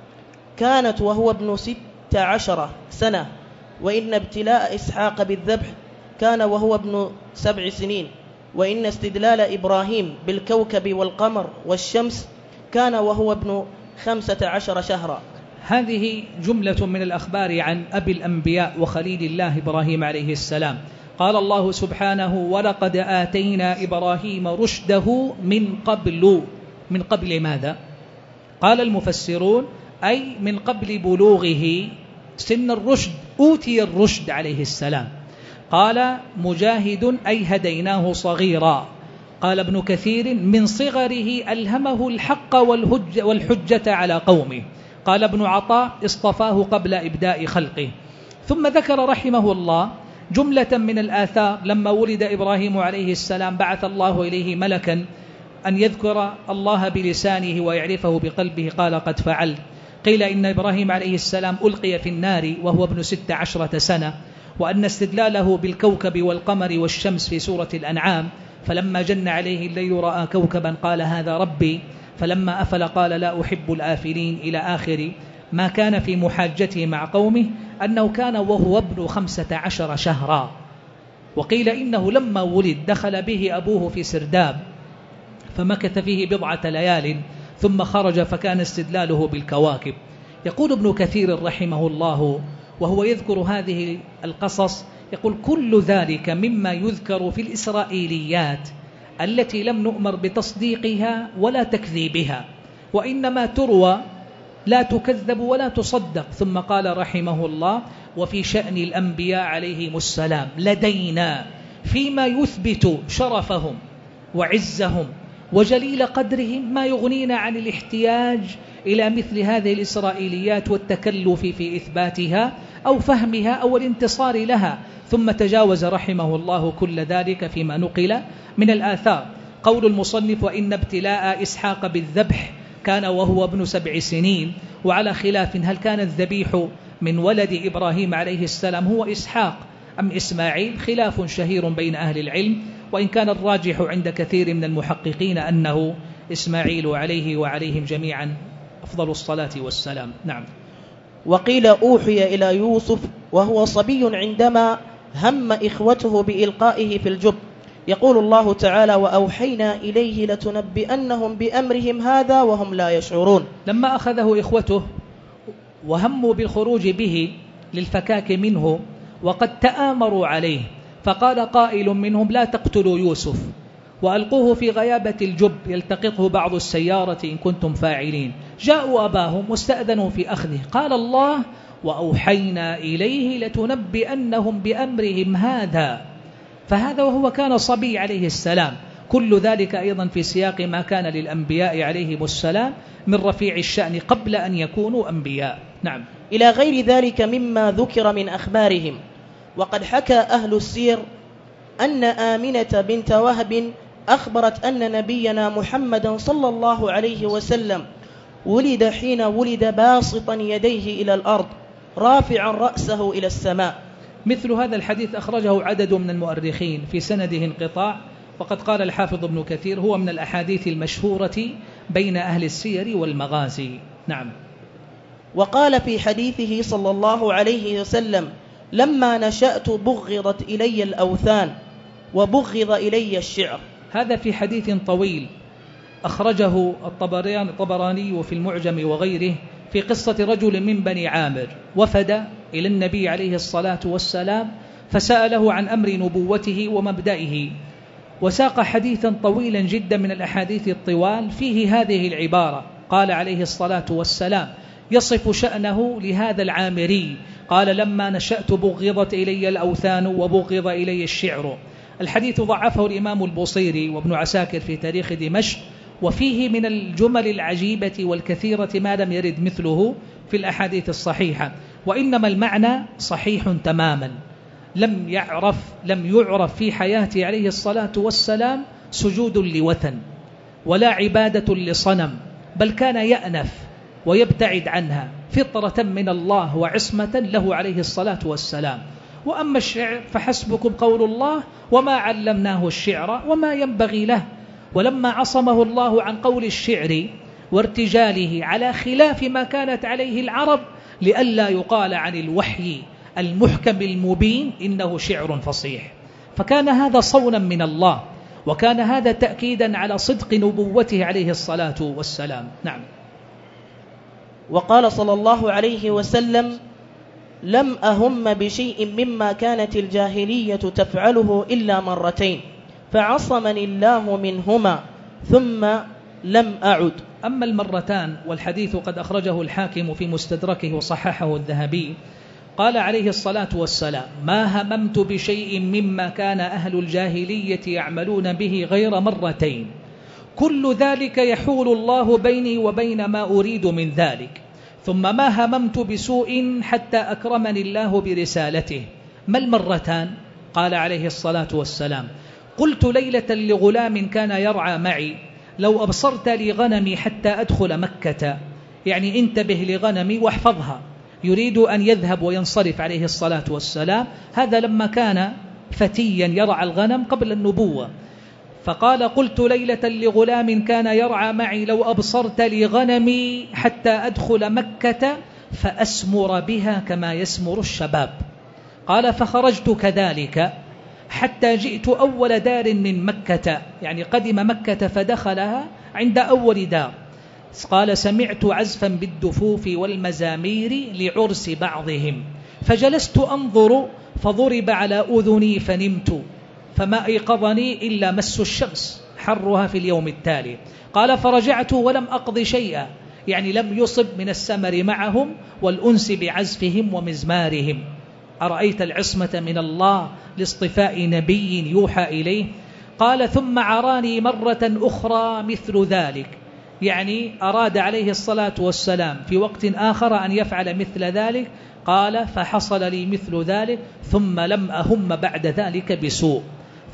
كانت وهو ابن ست عشر سنة، وإن ابتلاء إسحاق بالذبح كان وهو ابن سبع سنين، وإن استدلال إبراهيم بالكوكب والقمر والشمس كان وهو ابن خمسة عشر شهرا. هذه جملة من الأخبار عن أبي الأنبياء وخليل الله إبراهيم عليه السلام. قال الله سبحانه: ولقد آتينا إبراهيم رشده من قبل. من قبل ماذا؟ قال المفسرون: أي من قبل بلوغه سن الرشد، أوتي الرشد عليه السلام. قال مجاهد: أي هديناه صغيرا. قال ابن كثير: من صغره ألهمه الحق والحجة على قومه. قال ابن عطاء: اصطفاه قبل إبداء خلقه. ثم ذكر رحمه الله جملة من الآثار. لما ولد إبراهيم عليه السلام بعث الله إليه ملكا أن يذكر الله بلسانه ويعرفه بقلبه، قال: قد فعل. قيل إن إبراهيم عليه السلام ألقي في النار وهو ابن ست عشرة سنة، وأن استدلاله بالكوكب والقمر والشمس في سورة الأنعام: فلما جن عليه الليل رأى كوكبا قال: هذا ربي، فلما أفل قال: لا أحب الآفلين، إلى آخر ما كان في محاجته مع قومه أنه كان وهو ابن خمسة عشر شهرا. وقيل إنه لما ولد دخل به أبوه في سرداب فمكث فيه بضعة ليال ثم خرج، فكان استدلاله بالكواكب. يقول ابن كثير رحمه الله وهو يذكر هذه القصص، يقول: كل ذلك مما يذكر في الإسرائيليات التي لم نؤمر بتصديقها ولا تكذيبها، وإنما تروى لا تكذب ولا تصدق. ثم قال رحمه الله: وفي شأن الأنبياء عليهم السلام لدينا فيما يثبت شرفهم وعزهم وجليل قدرهم ما يغنينا عن الاحتياج إلى مثل هذه الإسرائيليات والتكلف في إثباتها أو فهمها أو الانتصار لها. ثم تجاوز رحمه الله كل ذلك فيما نقل من الآثار. قول المصنف: وإن ابتلاء إسحاق بالذبح كان وهو ابن سبع سنين، وعلى خلاف هل كان الذبيح من ولد إبراهيم عليه السلام هو إسحاق أم إسماعيل، خلاف شهير بين أهل العلم، وإن كان الراجح عند كثير من المحققين أنه إسماعيل عليه وعليهم جميعا أفضل الصلاة والسلام. نعم. وقيل أوحي إلى يوسف وهو صبي عندما هم إخوته بإلقائه في الجب. يقول الله تعالى: وأوحينا إليه لتنبئنهم بأمرهم هذا وهم لا يشعرون. لما أخذه إخوته وهموا بالخروج به للفكاك منه وقد تآمروا عليه، فقال قائل منهم: لا تقتلوا يوسف وألقوه في غيابة الجب يلتقطه بعض السيارة إن كنتم فاعلين. جاءوا أباهم واستأذنوا في أخذه، قال الله: وأوحينا إليه لتنبئنهم بأمرهم هذا. فهذا وهو كان صبي عليه السلام. كل ذلك أيضا في سياق ما كان للأنبياء عليهم السلام من رفيع الشأن قبل أن يكونوا أنبياء. نعم. إلى غير ذلك مما ذكر من أخبارهم. وقد حكى أهل السير أن آمنة بنت وهب أخبرت أن نبينا محمدا صلى الله عليه وسلم ولد حين ولد باسطا يديه إلى الأرض رافعا رأسه إلى السماء. مثل هذا الحديث أخرجه عدد من المؤرخين في سنده انقطاع، وقد قال الحافظ ابن كثير هو من الأحاديث المشهورة بين أهل السير والمغازي. نعم. وقال في حديثه صلى الله عليه وسلم: لما نشأت بغضت إلي الأوثان وبغض إلي الشعر. هذا في حديث طويل أخرجه الطبراني في المعجم وغيره في قصة رجل من بني عامر وفد إلى النبي عليه الصلاة والسلام فسأله عن أمر نبوته ومبدئه، وساق حديثا طويلا جدا من الأحاديث الطوال فيه هذه العبارة. قال عليه الصلاة والسلام يصف شأنه لهذا العامري، قال: لما نشأت بغضت إلي الأوثان وبغض إلي الشعر. الحديث ضعفه الإمام البوصيري وابن عساكر في تاريخ دمشق، وفيه من الجمل العجيبة والكثيرة ما لم يرد مثله في الأحاديث الصحيحة، وإنما المعنى صحيح تماما. لم يعرف لم يعرف في حياته عليه الصلاة والسلام سجود لوثن ولا عبادة لصنم، بل كان يأنف ويبتعد عنها فطرة من الله وعصمة له عليه الصلاة والسلام. وأما الشعر فحسبكم قول الله وما علمناه الشعر وما ينبغي له. ولما عصمه الله عن قول الشعر وارتجاله على خلاف ما كانت عليه العرب لئلا يقال عن الوحي المحكم المبين إنه شعر فصيح، فكان هذا صونا من الله، وكان هذا تأكيدا على صدق نبوته عليه الصلاة والسلام. نعم. وقال صلى الله عليه وسلم: لم أهم بشيء مما كانت الجاهلية تفعله إلا مرتين فعصمني الله منهما ثم لم أعد. أما المرتان والحديث قد أخرجه الحاكم في مستدركه وصححه الذهبي، قال عليه الصلاة والسلام: ما هممت بشيء مما كان أهل الجاهلية يعملون به غير مرتين، كل ذلك يحول الله بيني وبين ما أريد من ذلك، ثم ما هممت بسوء حتى أكرمني الله برسالته. ما المرتان؟ قال عليه الصلاة والسلام: قلت ليلة لغلام كان يرعى معي: لو أبصرت لي غنمي حتى أدخل مكة، يعني انتبه لغنمي واحفظها، يريد أن يذهب وينصرف عليه الصلاة والسلام. هذا لما كان فتيا يرعى الغنم قبل النبوة. فقال: قلت ليلة لغلام كان يرعى معي: لو أبصرت لي غنمي حتى أدخل مكة فأسمر بها كما يسمر الشباب. قال: فخرجت كذلك حتى جئت أول دار من مكة، يعني قدم مكة فدخلها عند أول دار. قال: سمعت عزفا بالدفوف والمزامير لعرس بعضهم، فجلست أنظر فضرب على أذني فنمت، فما أيقظني إلا مس الشمس حرها في اليوم التالي. قال: فرجعت ولم أقض شيئا، يعني لم يصب من السمر معهم والأنس بعزفهم ومزمارهم. أرأيت العصمة من الله لاصطفاء نبي يوحى إليه. قال: ثم عراني مرة أخرى مثل ذلك، يعني أراد عليه الصلاة والسلام في وقت آخر أن يفعل مثل ذلك. قال: فحصل لي مثل ذلك ثم لم أهم بعد ذلك بسوء.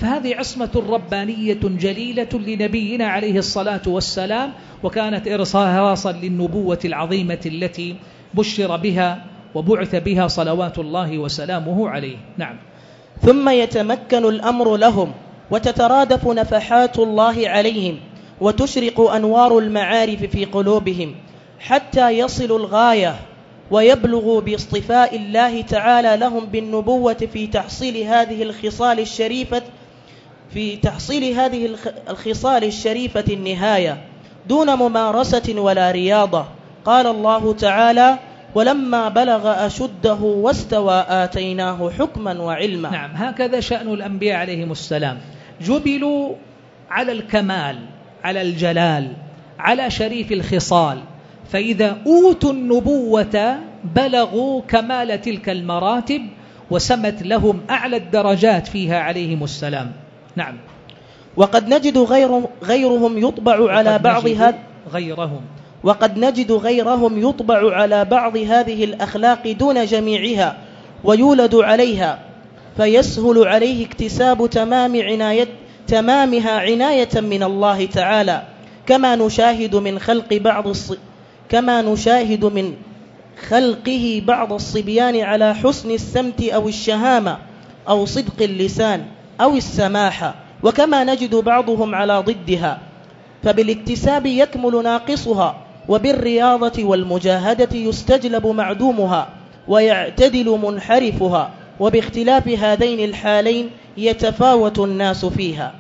فهذه عصمة ربانية جليلة لنبينا عليه الصلاة والسلام، وكانت إرصاصا للنبوة العظيمة التي بشر بها وبعث بها صلوات الله وسلامه عليه. نعم. ثم يتمكن الأمر لهم وتترادف نفحات الله عليهم وتشرق أنوار المعارف في قلوبهم حتى يصلوا الغاية ويبلغوا باصطفاء الله تعالى لهم بالنبوة في تحصيل هذه الخصال الشريفة في تحصيل هذه الخصال الشريفة النهاية دون ممارسة ولا رياضة. قال الله تعالى: ولما بلغ أشده واستوى آتيناه حكما وعلما. نعم، هكذا شأن الأنبياء عليهم السلام، جبلوا على الكمال، على الجلال، على شريف الخصال، فإذا أوتوا النبوة بلغوا كمال تلك المراتب وسمت لهم أعلى الدرجات فيها عليهم السلام. نعم. وقد نجد غير غيرهم يطبع على بعض هذا غيرهم وقد نجد غيرهم يطبع على بعض هذه الأخلاق دون جميعها ويولد عليها، فيسهل عليه اكتساب تمام عناية تمامها عناية من الله تعالى، كما نشاهد من خلق بعض الص... كما نشاهد من خلقه بعض الصبيان على حسن السمت أو الشهامة أو صدق اللسان أو السماحة، وكما نجد بعضهم على ضدها، فبالاكتساب يكمل ناقصها، وبالرياضة والمجاهدة يستجلب معدومها ويعتدل منحرفها، وباختلاف هذين الحالين يتفاوت الناس فيها،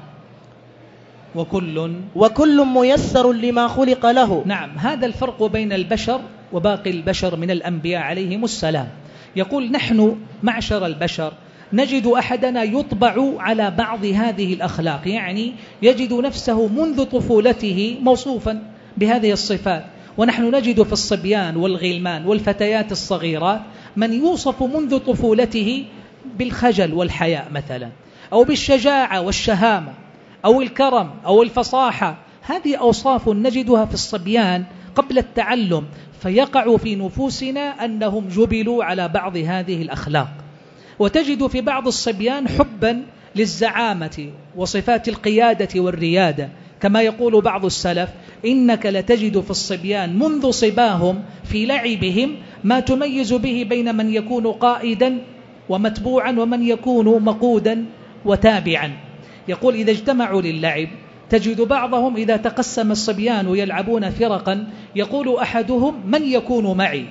وكل وكل ميسر لما خلق له. نعم، هذا الفرق بين البشر وباقي البشر من الأنبياء عليهم السلام. يقول: نحن معشر البشر نجد أحدنا يطبع على بعض هذه الأخلاق، يعني يجد نفسه منذ طفولته موصوفا بهذه الصفات، ونحن نجد في الصبيان والغلمان والفتيات الصغيرات من يوصف منذ طفولته بالخجل والحياء مثلا، أو بالشجاعة والشهامة أو الكرم أو الفصاحة. هذه أوصاف نجدها في الصبيان قبل التعلم، فيقع في نفوسنا أنهم جبلوا على بعض هذه الأخلاق. وتجد في بعض الصبيان حبا للزعامة وصفات القيادة والريادة، كما يقول بعض السلف: إنك لتجد في الصبيان منذ صباهم في لعبهم ما تميز به بين من يكون قائدا ومتبوعا ومن يكون مقودا وتابعا. يقول: إذا اجتمعوا للعب تجد بعضهم إذا تقسم الصبيان يلعبون فرقا يقول أحدهم: من يكون معي؟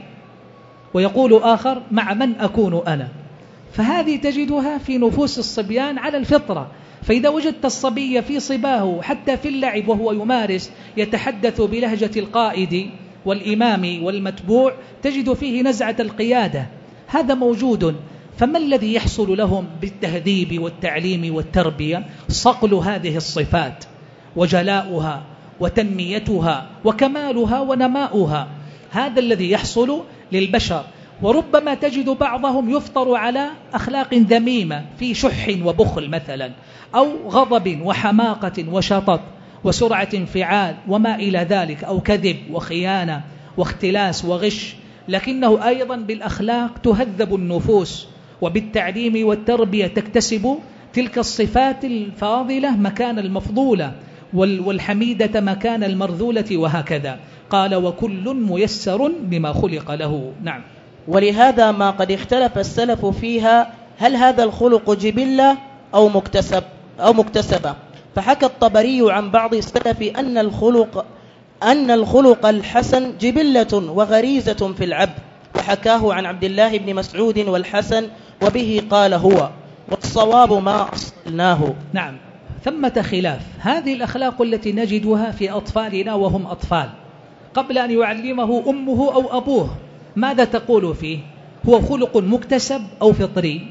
ويقول آخر: مع من أكون أنا؟ فهذه تجدها في نفوس الصبيان على الفطرة. فإذا وجدت الصبي في صباه حتى في اللعب وهو يمارس يتحدث بلهجة القائد والإمام والمتبوع، تجد فيه نزعة القيادة، هذا موجود. فما الذي يحصل لهم بالتهذيب والتعليم والتربية؟ صقل هذه الصفات وجلاؤها وتنميتها وكمالها ونماؤها، هذا الذي يحصل للبشر. وربما تجد بعضهم يفطر على أخلاق ذميمة في شح وبخل مثلا، أو غضب وحماقة وشطط وسرعة انفعال وما إلى ذلك، أو كذب وخيانة واختلاس وغش، لكنه أيضا بالأخلاق تهذب النفوس، وبالتعليم والتربية تكتسب تلك الصفات الفاضلة مكان المفضولة، والحميدة مكان المرذولة، وهكذا. قال: وكل ميسر لما خلق له. نعم. ولهذا ما قد اختلف السلف فيها، هل هذا الخلق جبلة أو مكتسب أو مكتسبة؟ فحكى الطبري عن بعض السلف أن الخلق أن الخلق الحسن جبلة وغريزة في العبد، وحكاه عن عبد الله بن مسعود والحسن، وبه قال هو، والصواب ما أصلناه. نعم، ثمة خلاف. هذه الأخلاق التي نجدها في أطفالنا وهم أطفال قبل أن يعلمه أمه أو أبوه، ماذا تقول فيه؟ هو خلق مكتسب أو فطري؟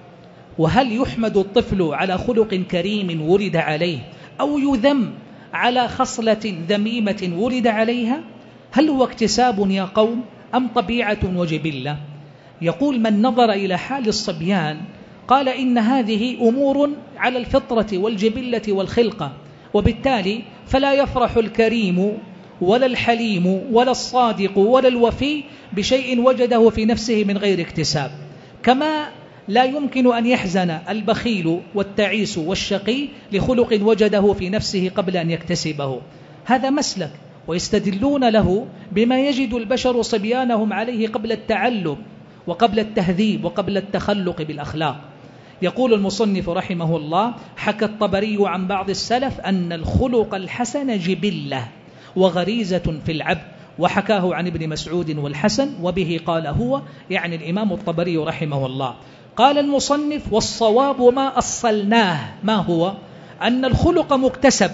وهل يحمد الطفل على خلق كريم ولد عليه، أو يذم على خصلة ذميمة ولد عليها؟ هل هو اكتساب يا قوم أم طبيعة وجبلة؟ يقول: من نظر إلى حال الصبيان قال إن هذه أمور على الفطرة والجبلة والخلقة، وبالتالي فلا يفرح الكريم ولا الحليم ولا الصادق ولا الوفي بشيء وجده في نفسه من غير اكتساب. كما لا يمكن أن يحزن البخيل والتعيس والشقي لخلق وجده في نفسه قبل أن يكتسبه. هذا مسلك، ويستدلون له بما يجد البشر صبيانهم عليه قبل التعلم وقبل التهذيب وقبل التخلق بالأخلاق. يقول المصنف رحمه الله: حكى الطبري عن بعض السلف أن الخلق الحسن جبلة وغريزة في العبد، وحكاه عن ابن مسعود والحسن، وبه قال هو، يعني الإمام الطبري رحمه الله. قال المصنف: والصواب ما أصلناه، ما هو؟ أن الخلق مكتسب.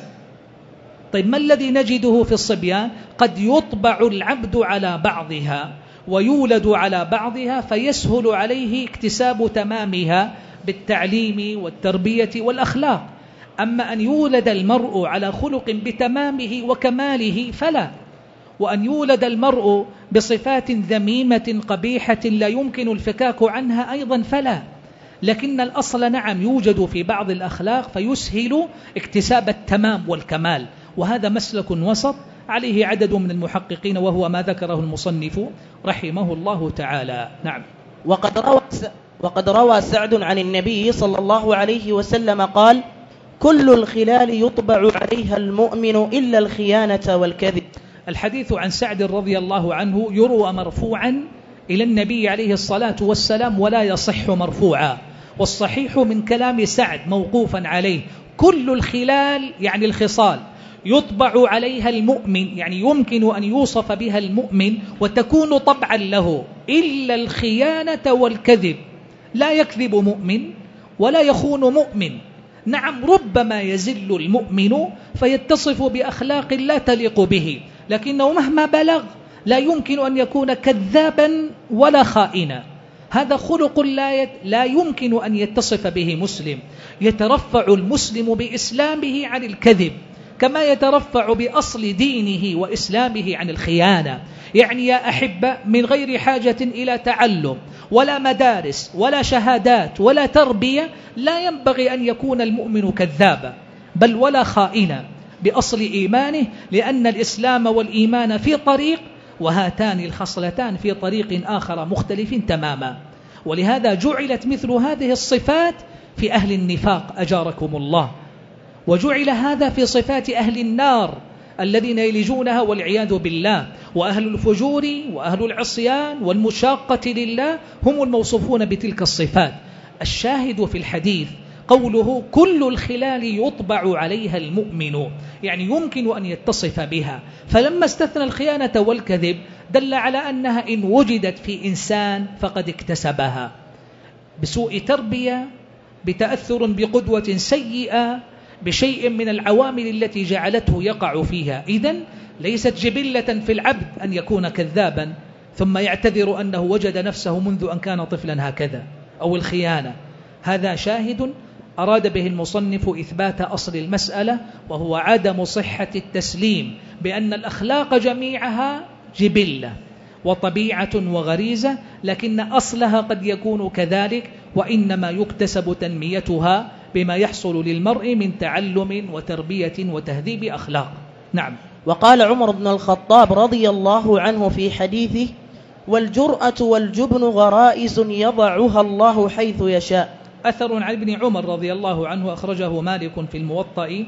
طيب ما الذي نجده في الصبيان؟ قد يطبع العبد على بعضها ويولد على بعضها، فيسهل عليه اكتساب تمامها بالتعليم والتربية والأخلاق. أما أن يولد المرء على خلق بتمامه وكماله فلا، وأن يولد المرء بصفات ذميمة قبيحة لا يمكن الفكاك عنها أيضا فلا. لكن الأصل نعم يوجد في بعض الأخلاق فيسهل اكتساب التمام والكمال، وهذا مسلك وسط عليه عدد من المحققين، وهو ما ذكره المصنف رحمه الله تعالى. نعم. وقد روى وقد روى سعد عن النبي صلى الله عليه وسلم قال: كل الخلال يطبع عليها المؤمن إلا الخيانة والكذب. الحديث عن سعد رضي الله عنه يروى مرفوعا إلى النبي عليه الصلاة والسلام ولا يصح مرفوعا، والصحيح من كلام سعد موقوفا عليه: كل الخلال يعني الخصال يطبع عليها المؤمن، يعني يمكن أن يوصف بها المؤمن وتكون طبعا له، إلا الخيانة والكذب. لا يكذب مؤمن ولا يخون مؤمن. نعم ربما يزل المؤمن فيتصف بأخلاق لا تليق به، لكنه مهما بلغ لا يمكن أن يكون كذابا ولا خائنا. هذا خلق لا, يت... لا يمكن أن يتصف به مسلم. يترفع المسلم بإسلامه عن الكذب، كما يترفع بأصل دينه وإسلامه عن الخيانة. يعني يا أحبة، من غير حاجة إلى تعلم ولا مدارس ولا شهادات ولا تربية، لا ينبغي أن يكون المؤمن كذابا بل ولا خائنا بأصل إيمانه، لأن الإسلام والإيمان في طريق، وهاتان الخصلتان في طريق آخر مختلف تماما. ولهذا جعلت مثل هذه الصفات في أهل النفاق أجاركم الله، وجعل هذا في صفات أهل النار الذين يلجونها والعياذ بالله. وأهل الفجور وأهل العصيان والمشاقة لله هم الموصوفون بتلك الصفات. الشاهد في الحديث قوله: كل الخلال يطبع عليها المؤمن، يعني يمكن أن يتصف بها. فلما استثنى الخيانة والكذب دل على أنها إن وجدت في إنسان فقد اكتسبها بسوء تربية، بتأثر بقدوة سيئة، بشيء من العوامل التي جعلته يقع فيها. إذن ليست جبلة في العبد أن يكون كذابا ثم يعتذر أنه وجد نفسه منذ أن كان طفلا هكذا، أو الخيانة. هذا شاهد أراد به المصنف إثبات أصل المسألة، وهو عدم صحة التسليم بأن الأخلاق جميعها جبلة وطبيعة وغريزة، لكن أصلها قد يكون كذلك، وإنما يكتسب تنميتها بما يحصل للمرء من تعلم وتربية وتهذيب أخلاق. نعم. وقال عمر بن الخطاب رضي الله عنه في حديثه: والجرأة والجبن غرائز يضعها الله حيث يشاء. أثر عن ابن عمر رضي الله عنه أخرجه مالك في الموطأ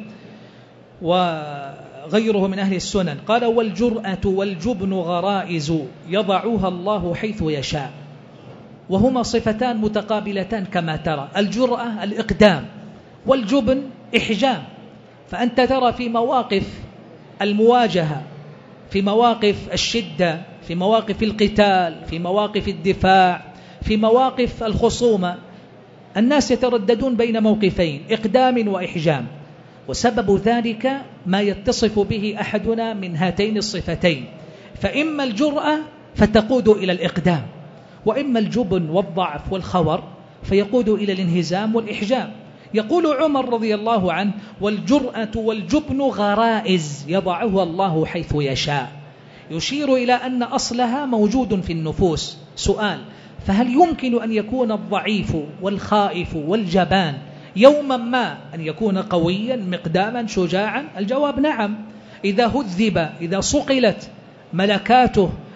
وغيره من أهل السنن، قال: والجرأة والجبن غرائز يضعها الله حيث يشاء. وهما صفتان متقابلتان كما ترى. الجرأة الإقدام، والجبن إحجام. فأنت ترى في مواقف المواجهة، في مواقف الشدة، في مواقف القتال، في مواقف الدفاع، في مواقف الخصومة، الناس يترددون بين موقفين: إقدام وإحجام. وسبب ذلك ما يتصف به أحدنا من هاتين الصفتين، فإما الجرأة فتقود إلى الإقدام، وإما الجبن والضعف والخور فيقود إلى الانهزام والإحجام. يقول عمر رضي الله عنه: والجرأة والجبن غرائز يضعها الله حيث يشاء، يشير إلى أن أصلها موجود في النفوس. سؤال: فهل يمكن أن يكون الضعيف والخائف والجبان يوما ما أن يكون قويا مقداما شجاعا؟ الجواب نعم، إذا هذب، إذا صقلت ملكاته،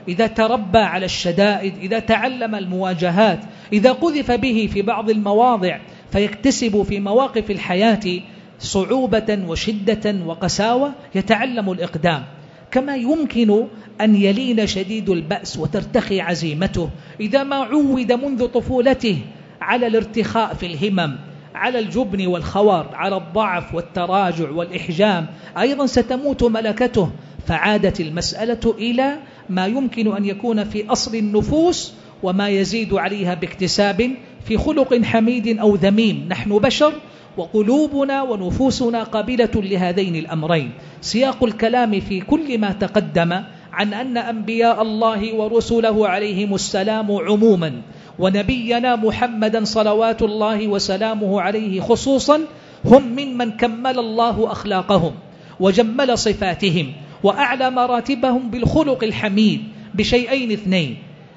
إذا تربى على الشدائد، إذا تعلم المواجهات، إذا قذف به في بعض المواضع فيكتسب في مواقف الحياة صعوبة وشدة وقساوة، يتعلم الإقدام. كما يمكن أن يلين شديد البأس وترتخي عزيمته إذا ما عود منذ طفولته على الارتخاء في الهمم، على الجبن والخور، على الضعف والتراجع والإحجام، أيضا ستموت ملكته. فعادت المسألة إلى ما يمكن أن يكون في أصل النفوس وما يزيد عليها باكتساب في خلق حميد أو ذميم. نحن بشر وقلوبنا ونفوسنا قابلة لهذين الأمرين. سياق الكلام في كل ما تقدم عن أن أنبياء الله ورسله عليهم السلام عموما، ونبينا محمدا صلوات الله وسلامه عليه خصوصا، هم ممن كمل الله أخلاقهم وجمل صفاتهم وأعلى مراتبهم بالخلق الحميد بشيئين اثنين: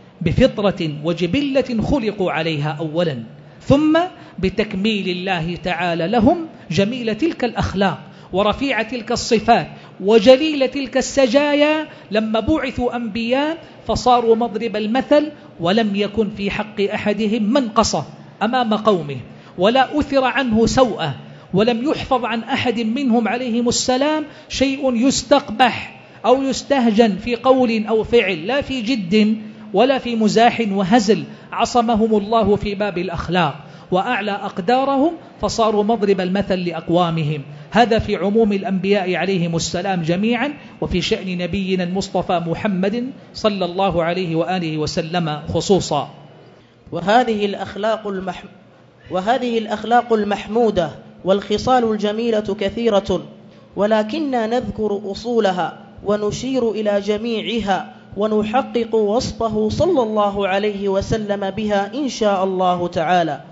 بفطرة وجبلة خلقوا عليها أولا، ثم بتكميل الله تعالى لهم جميل تلك الأخلاق ورفيع تلك الصفات وجليل تلك السجايا لما بعثوا أنبياء فصاروا مضرب المثل، ولم يكن في حق أحدهم منقصة أمام قومه، ولا أثر عنه سوءة، ولم يحفظ عن أحد منهم عليهم السلام شيء يستقبح أو يستهجن في قول أو فعل، لا في جد ولا في مزاح وهزل. عصمهم الله في باب الأخلاق وأعلى أقدارهم، فصاروا مضرب المثل لأقوامهم. هذا في عموم الأنبياء عليهم السلام جميعا، وفي شأن نبينا المصطفى محمد صلى الله عليه وآله وسلم خصوصا. وهذه الأخلاق المح... وهذه الأخلاق المحمودة والخصال الجميلة كثيرة، ولكننا نذكر أصولها ونشير إلى جميعها ونحقق وصفه صلى الله عليه وسلم بها إن شاء الله تعالى.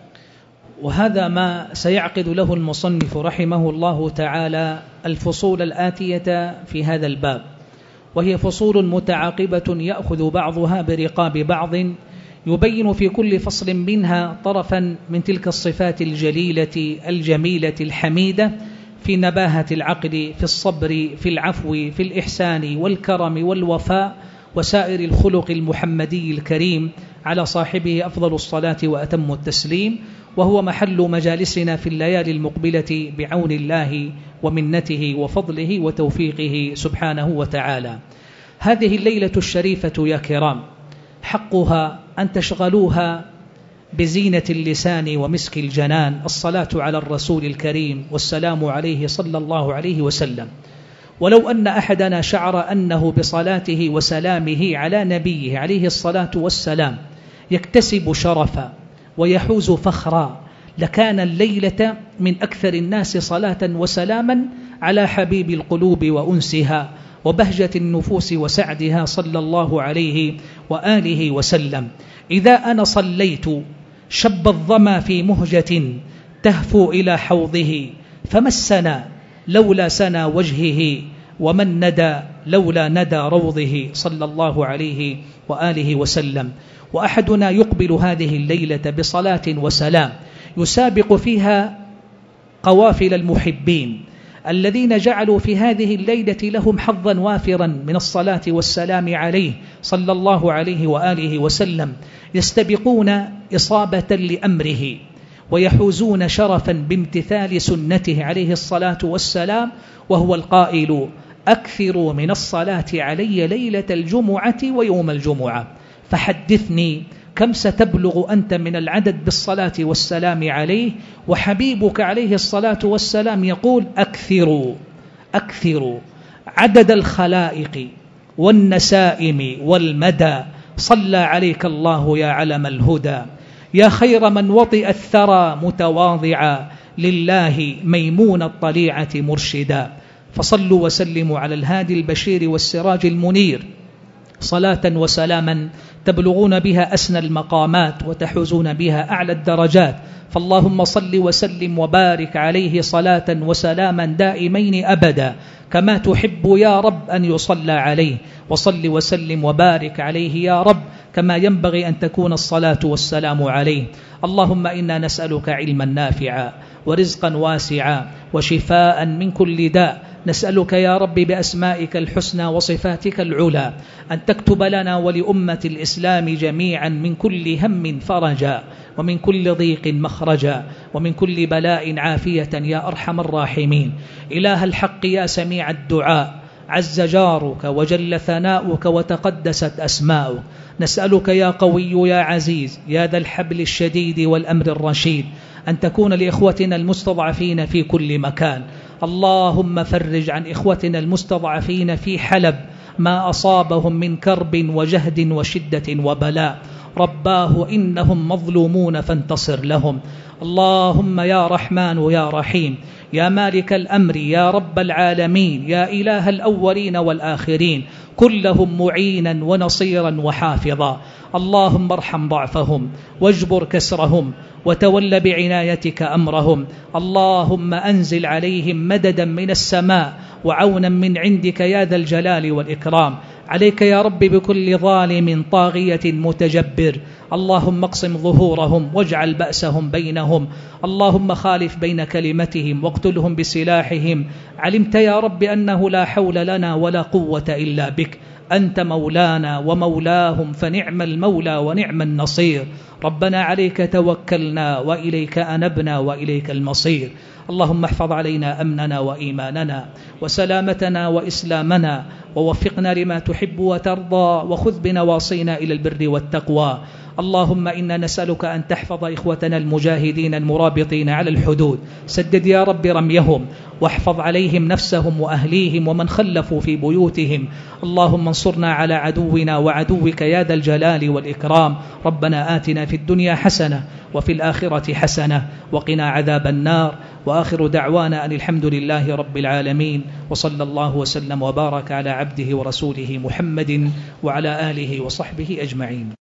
وهذا ما سيعقد له المصنف رحمه الله تعالى الفصول الآتية في هذا الباب، وهي فصول متعاقبة يأخذ بعضها برقاب بعض، يبين في كل فصل منها طرفا من تلك الصفات الجليلة الجميلة الحميدة في نباهة العقل، في الصبر، في العفو، في الإحسان والكرم والوفاء وسائر الخلق المحمدي الكريم، على صاحبه أفضل الصلاة وأتم التسليم. وهو محل مجالسنا في الليالي المقبلة بعون الله ومنته وفضله وتوفيقه سبحانه وتعالى. هذه الليلة الشريفة يا كرام حقها أن تشغلوها بزينة اللسان ومسك الجنان، الصلاة على الرسول الكريم والسلام عليه صلى الله عليه وسلم. ولو أن أحدنا شعر أنه بصلاته وسلامه على نبيه عليه الصلاة والسلام يكتسب شرفا ويحوز فخرا، لكان الليلة من أكثر الناس صلاة وسلاما على حبيب القلوب وأنسها وبهجة النفوس وسعدها صلى الله عليه وآله وسلم. إذا أنا صليت شب الظما في مهجة تهفو إلى حوضه، فما السنا لولا سنا وجهه، ومن ندى لولا ندى روضه صلى الله عليه وآله وسلم. وأحدنا يقبل هذه الليلة بصلاة وسلام يسابق فيها قوافل المحبين الذين جعلوا في هذه الليلة لهم حظا وافرا من الصلاة والسلام عليه صلى الله عليه وآله وسلم، يستبقون إصابة لأمره ويحوزون شرفا بامتثال سنته عليه الصلاة والسلام، وهو القائل: أكثروا من الصلاة علي ليلة الجمعة ويوم الجمعة. فحدثني كم ستبلغ أنت من العدد بالصلاة والسلام عليه، وحبيبك عليه الصلاة والسلام يقول: أكثروا أكثروا. عدد الخلائق والنسائم والمدى صلى عليك الله يا علم الهدى، يا خير من وطئ الثرى متواضعا، لله ميمون الطليعة مرشدا. فصلوا وسلموا على الهادي البشير والسراج المنير صلاة وسلاما تبلغون بها أسنى المقامات وتحوزون بها أعلى الدرجات. فاللهم صل وسلم وبارك عليه صلاة وسلاما دائمين أبدا، كما تحب يا رب أن يصلى عليه. وصل وسلم وبارك عليه يا رب كما ينبغي أن تكون الصلاة والسلام عليه. اللهم إنا نسألك علما نافعا ورزقا واسعا وشفاء من كل داء نسألك يا رب بأسمائك الحسنى وصفاتك العلى أن تكتب لنا ولأمة الإسلام جميعا من كل هم فرجا، ومن كل ضيق مخرجا، ومن كل بلاء عافية يا أرحم الراحمين. إله الحق يا سميع الدعاء، عز جارك وجل ثناؤك وتقدست أسماؤك، نسألك يا قوي يا عزيز يا ذا الحبل الشديد والأمر الرشيد أن تكون لإخوتنا المستضعفين في كل مكان. اللهم فرج عن إخوتنا المستضعفين في حلب ما أصابهم من كرب وجهد وشدة وبلاء، رباه إنهم مظلومون فانتصر لهم. اللهم يا رحمن يا رحيم يا مالك الأمر يا رب العالمين يا إله الأولين والآخرين، كلهم معينا ونصيرا وحافظا. اللهم ارحم ضعفهم واجبر كسرهم وتول بعنايتك أمرهم. اللهم أنزل عليهم مددا من السماء وعونا من عندك يا ذا الجلال والإكرام. عليك يا رب بكل ظالم طاغية متجبر، اللهم اقسم ظهورهم واجعل بأسهم بينهم. اللهم خالف بين كلمتهم واقتلهم بسلاحهم. علمت يا رب أنه لا حول لنا ولا قوة إلا بك، أنت مولانا ومولاهم فنعم المولى ونعم النصير. ربنا عليك توكلنا وإليك أنبنا وإليك المصير. اللهم احفظ علينا أمننا وإيماننا وسلامتنا وإسلامنا، ووفقنا لما تحب وترضى، وخذ بنواصينا إلى البر والتقوى. اللهم إنا نسألك أن تحفظ إخوتنا المجاهدين المرابطين على الحدود، سدد يا رب رميهم واحفظ عليهم نفسهم وأهليهم ومن خلفوا في بيوتهم. اللهم انصرنا على عدونا وعدوك يا ذا الجلال والإكرام. ربنا آتنا في الدنيا حسنة وفي الآخرة حسنة وقنا عذاب النار. وآخر دعوانا أن الحمد لله رب العالمين، وصلى الله وسلم وبارك على عبده ورسوله محمد وعلى آله وصحبه أجمعين.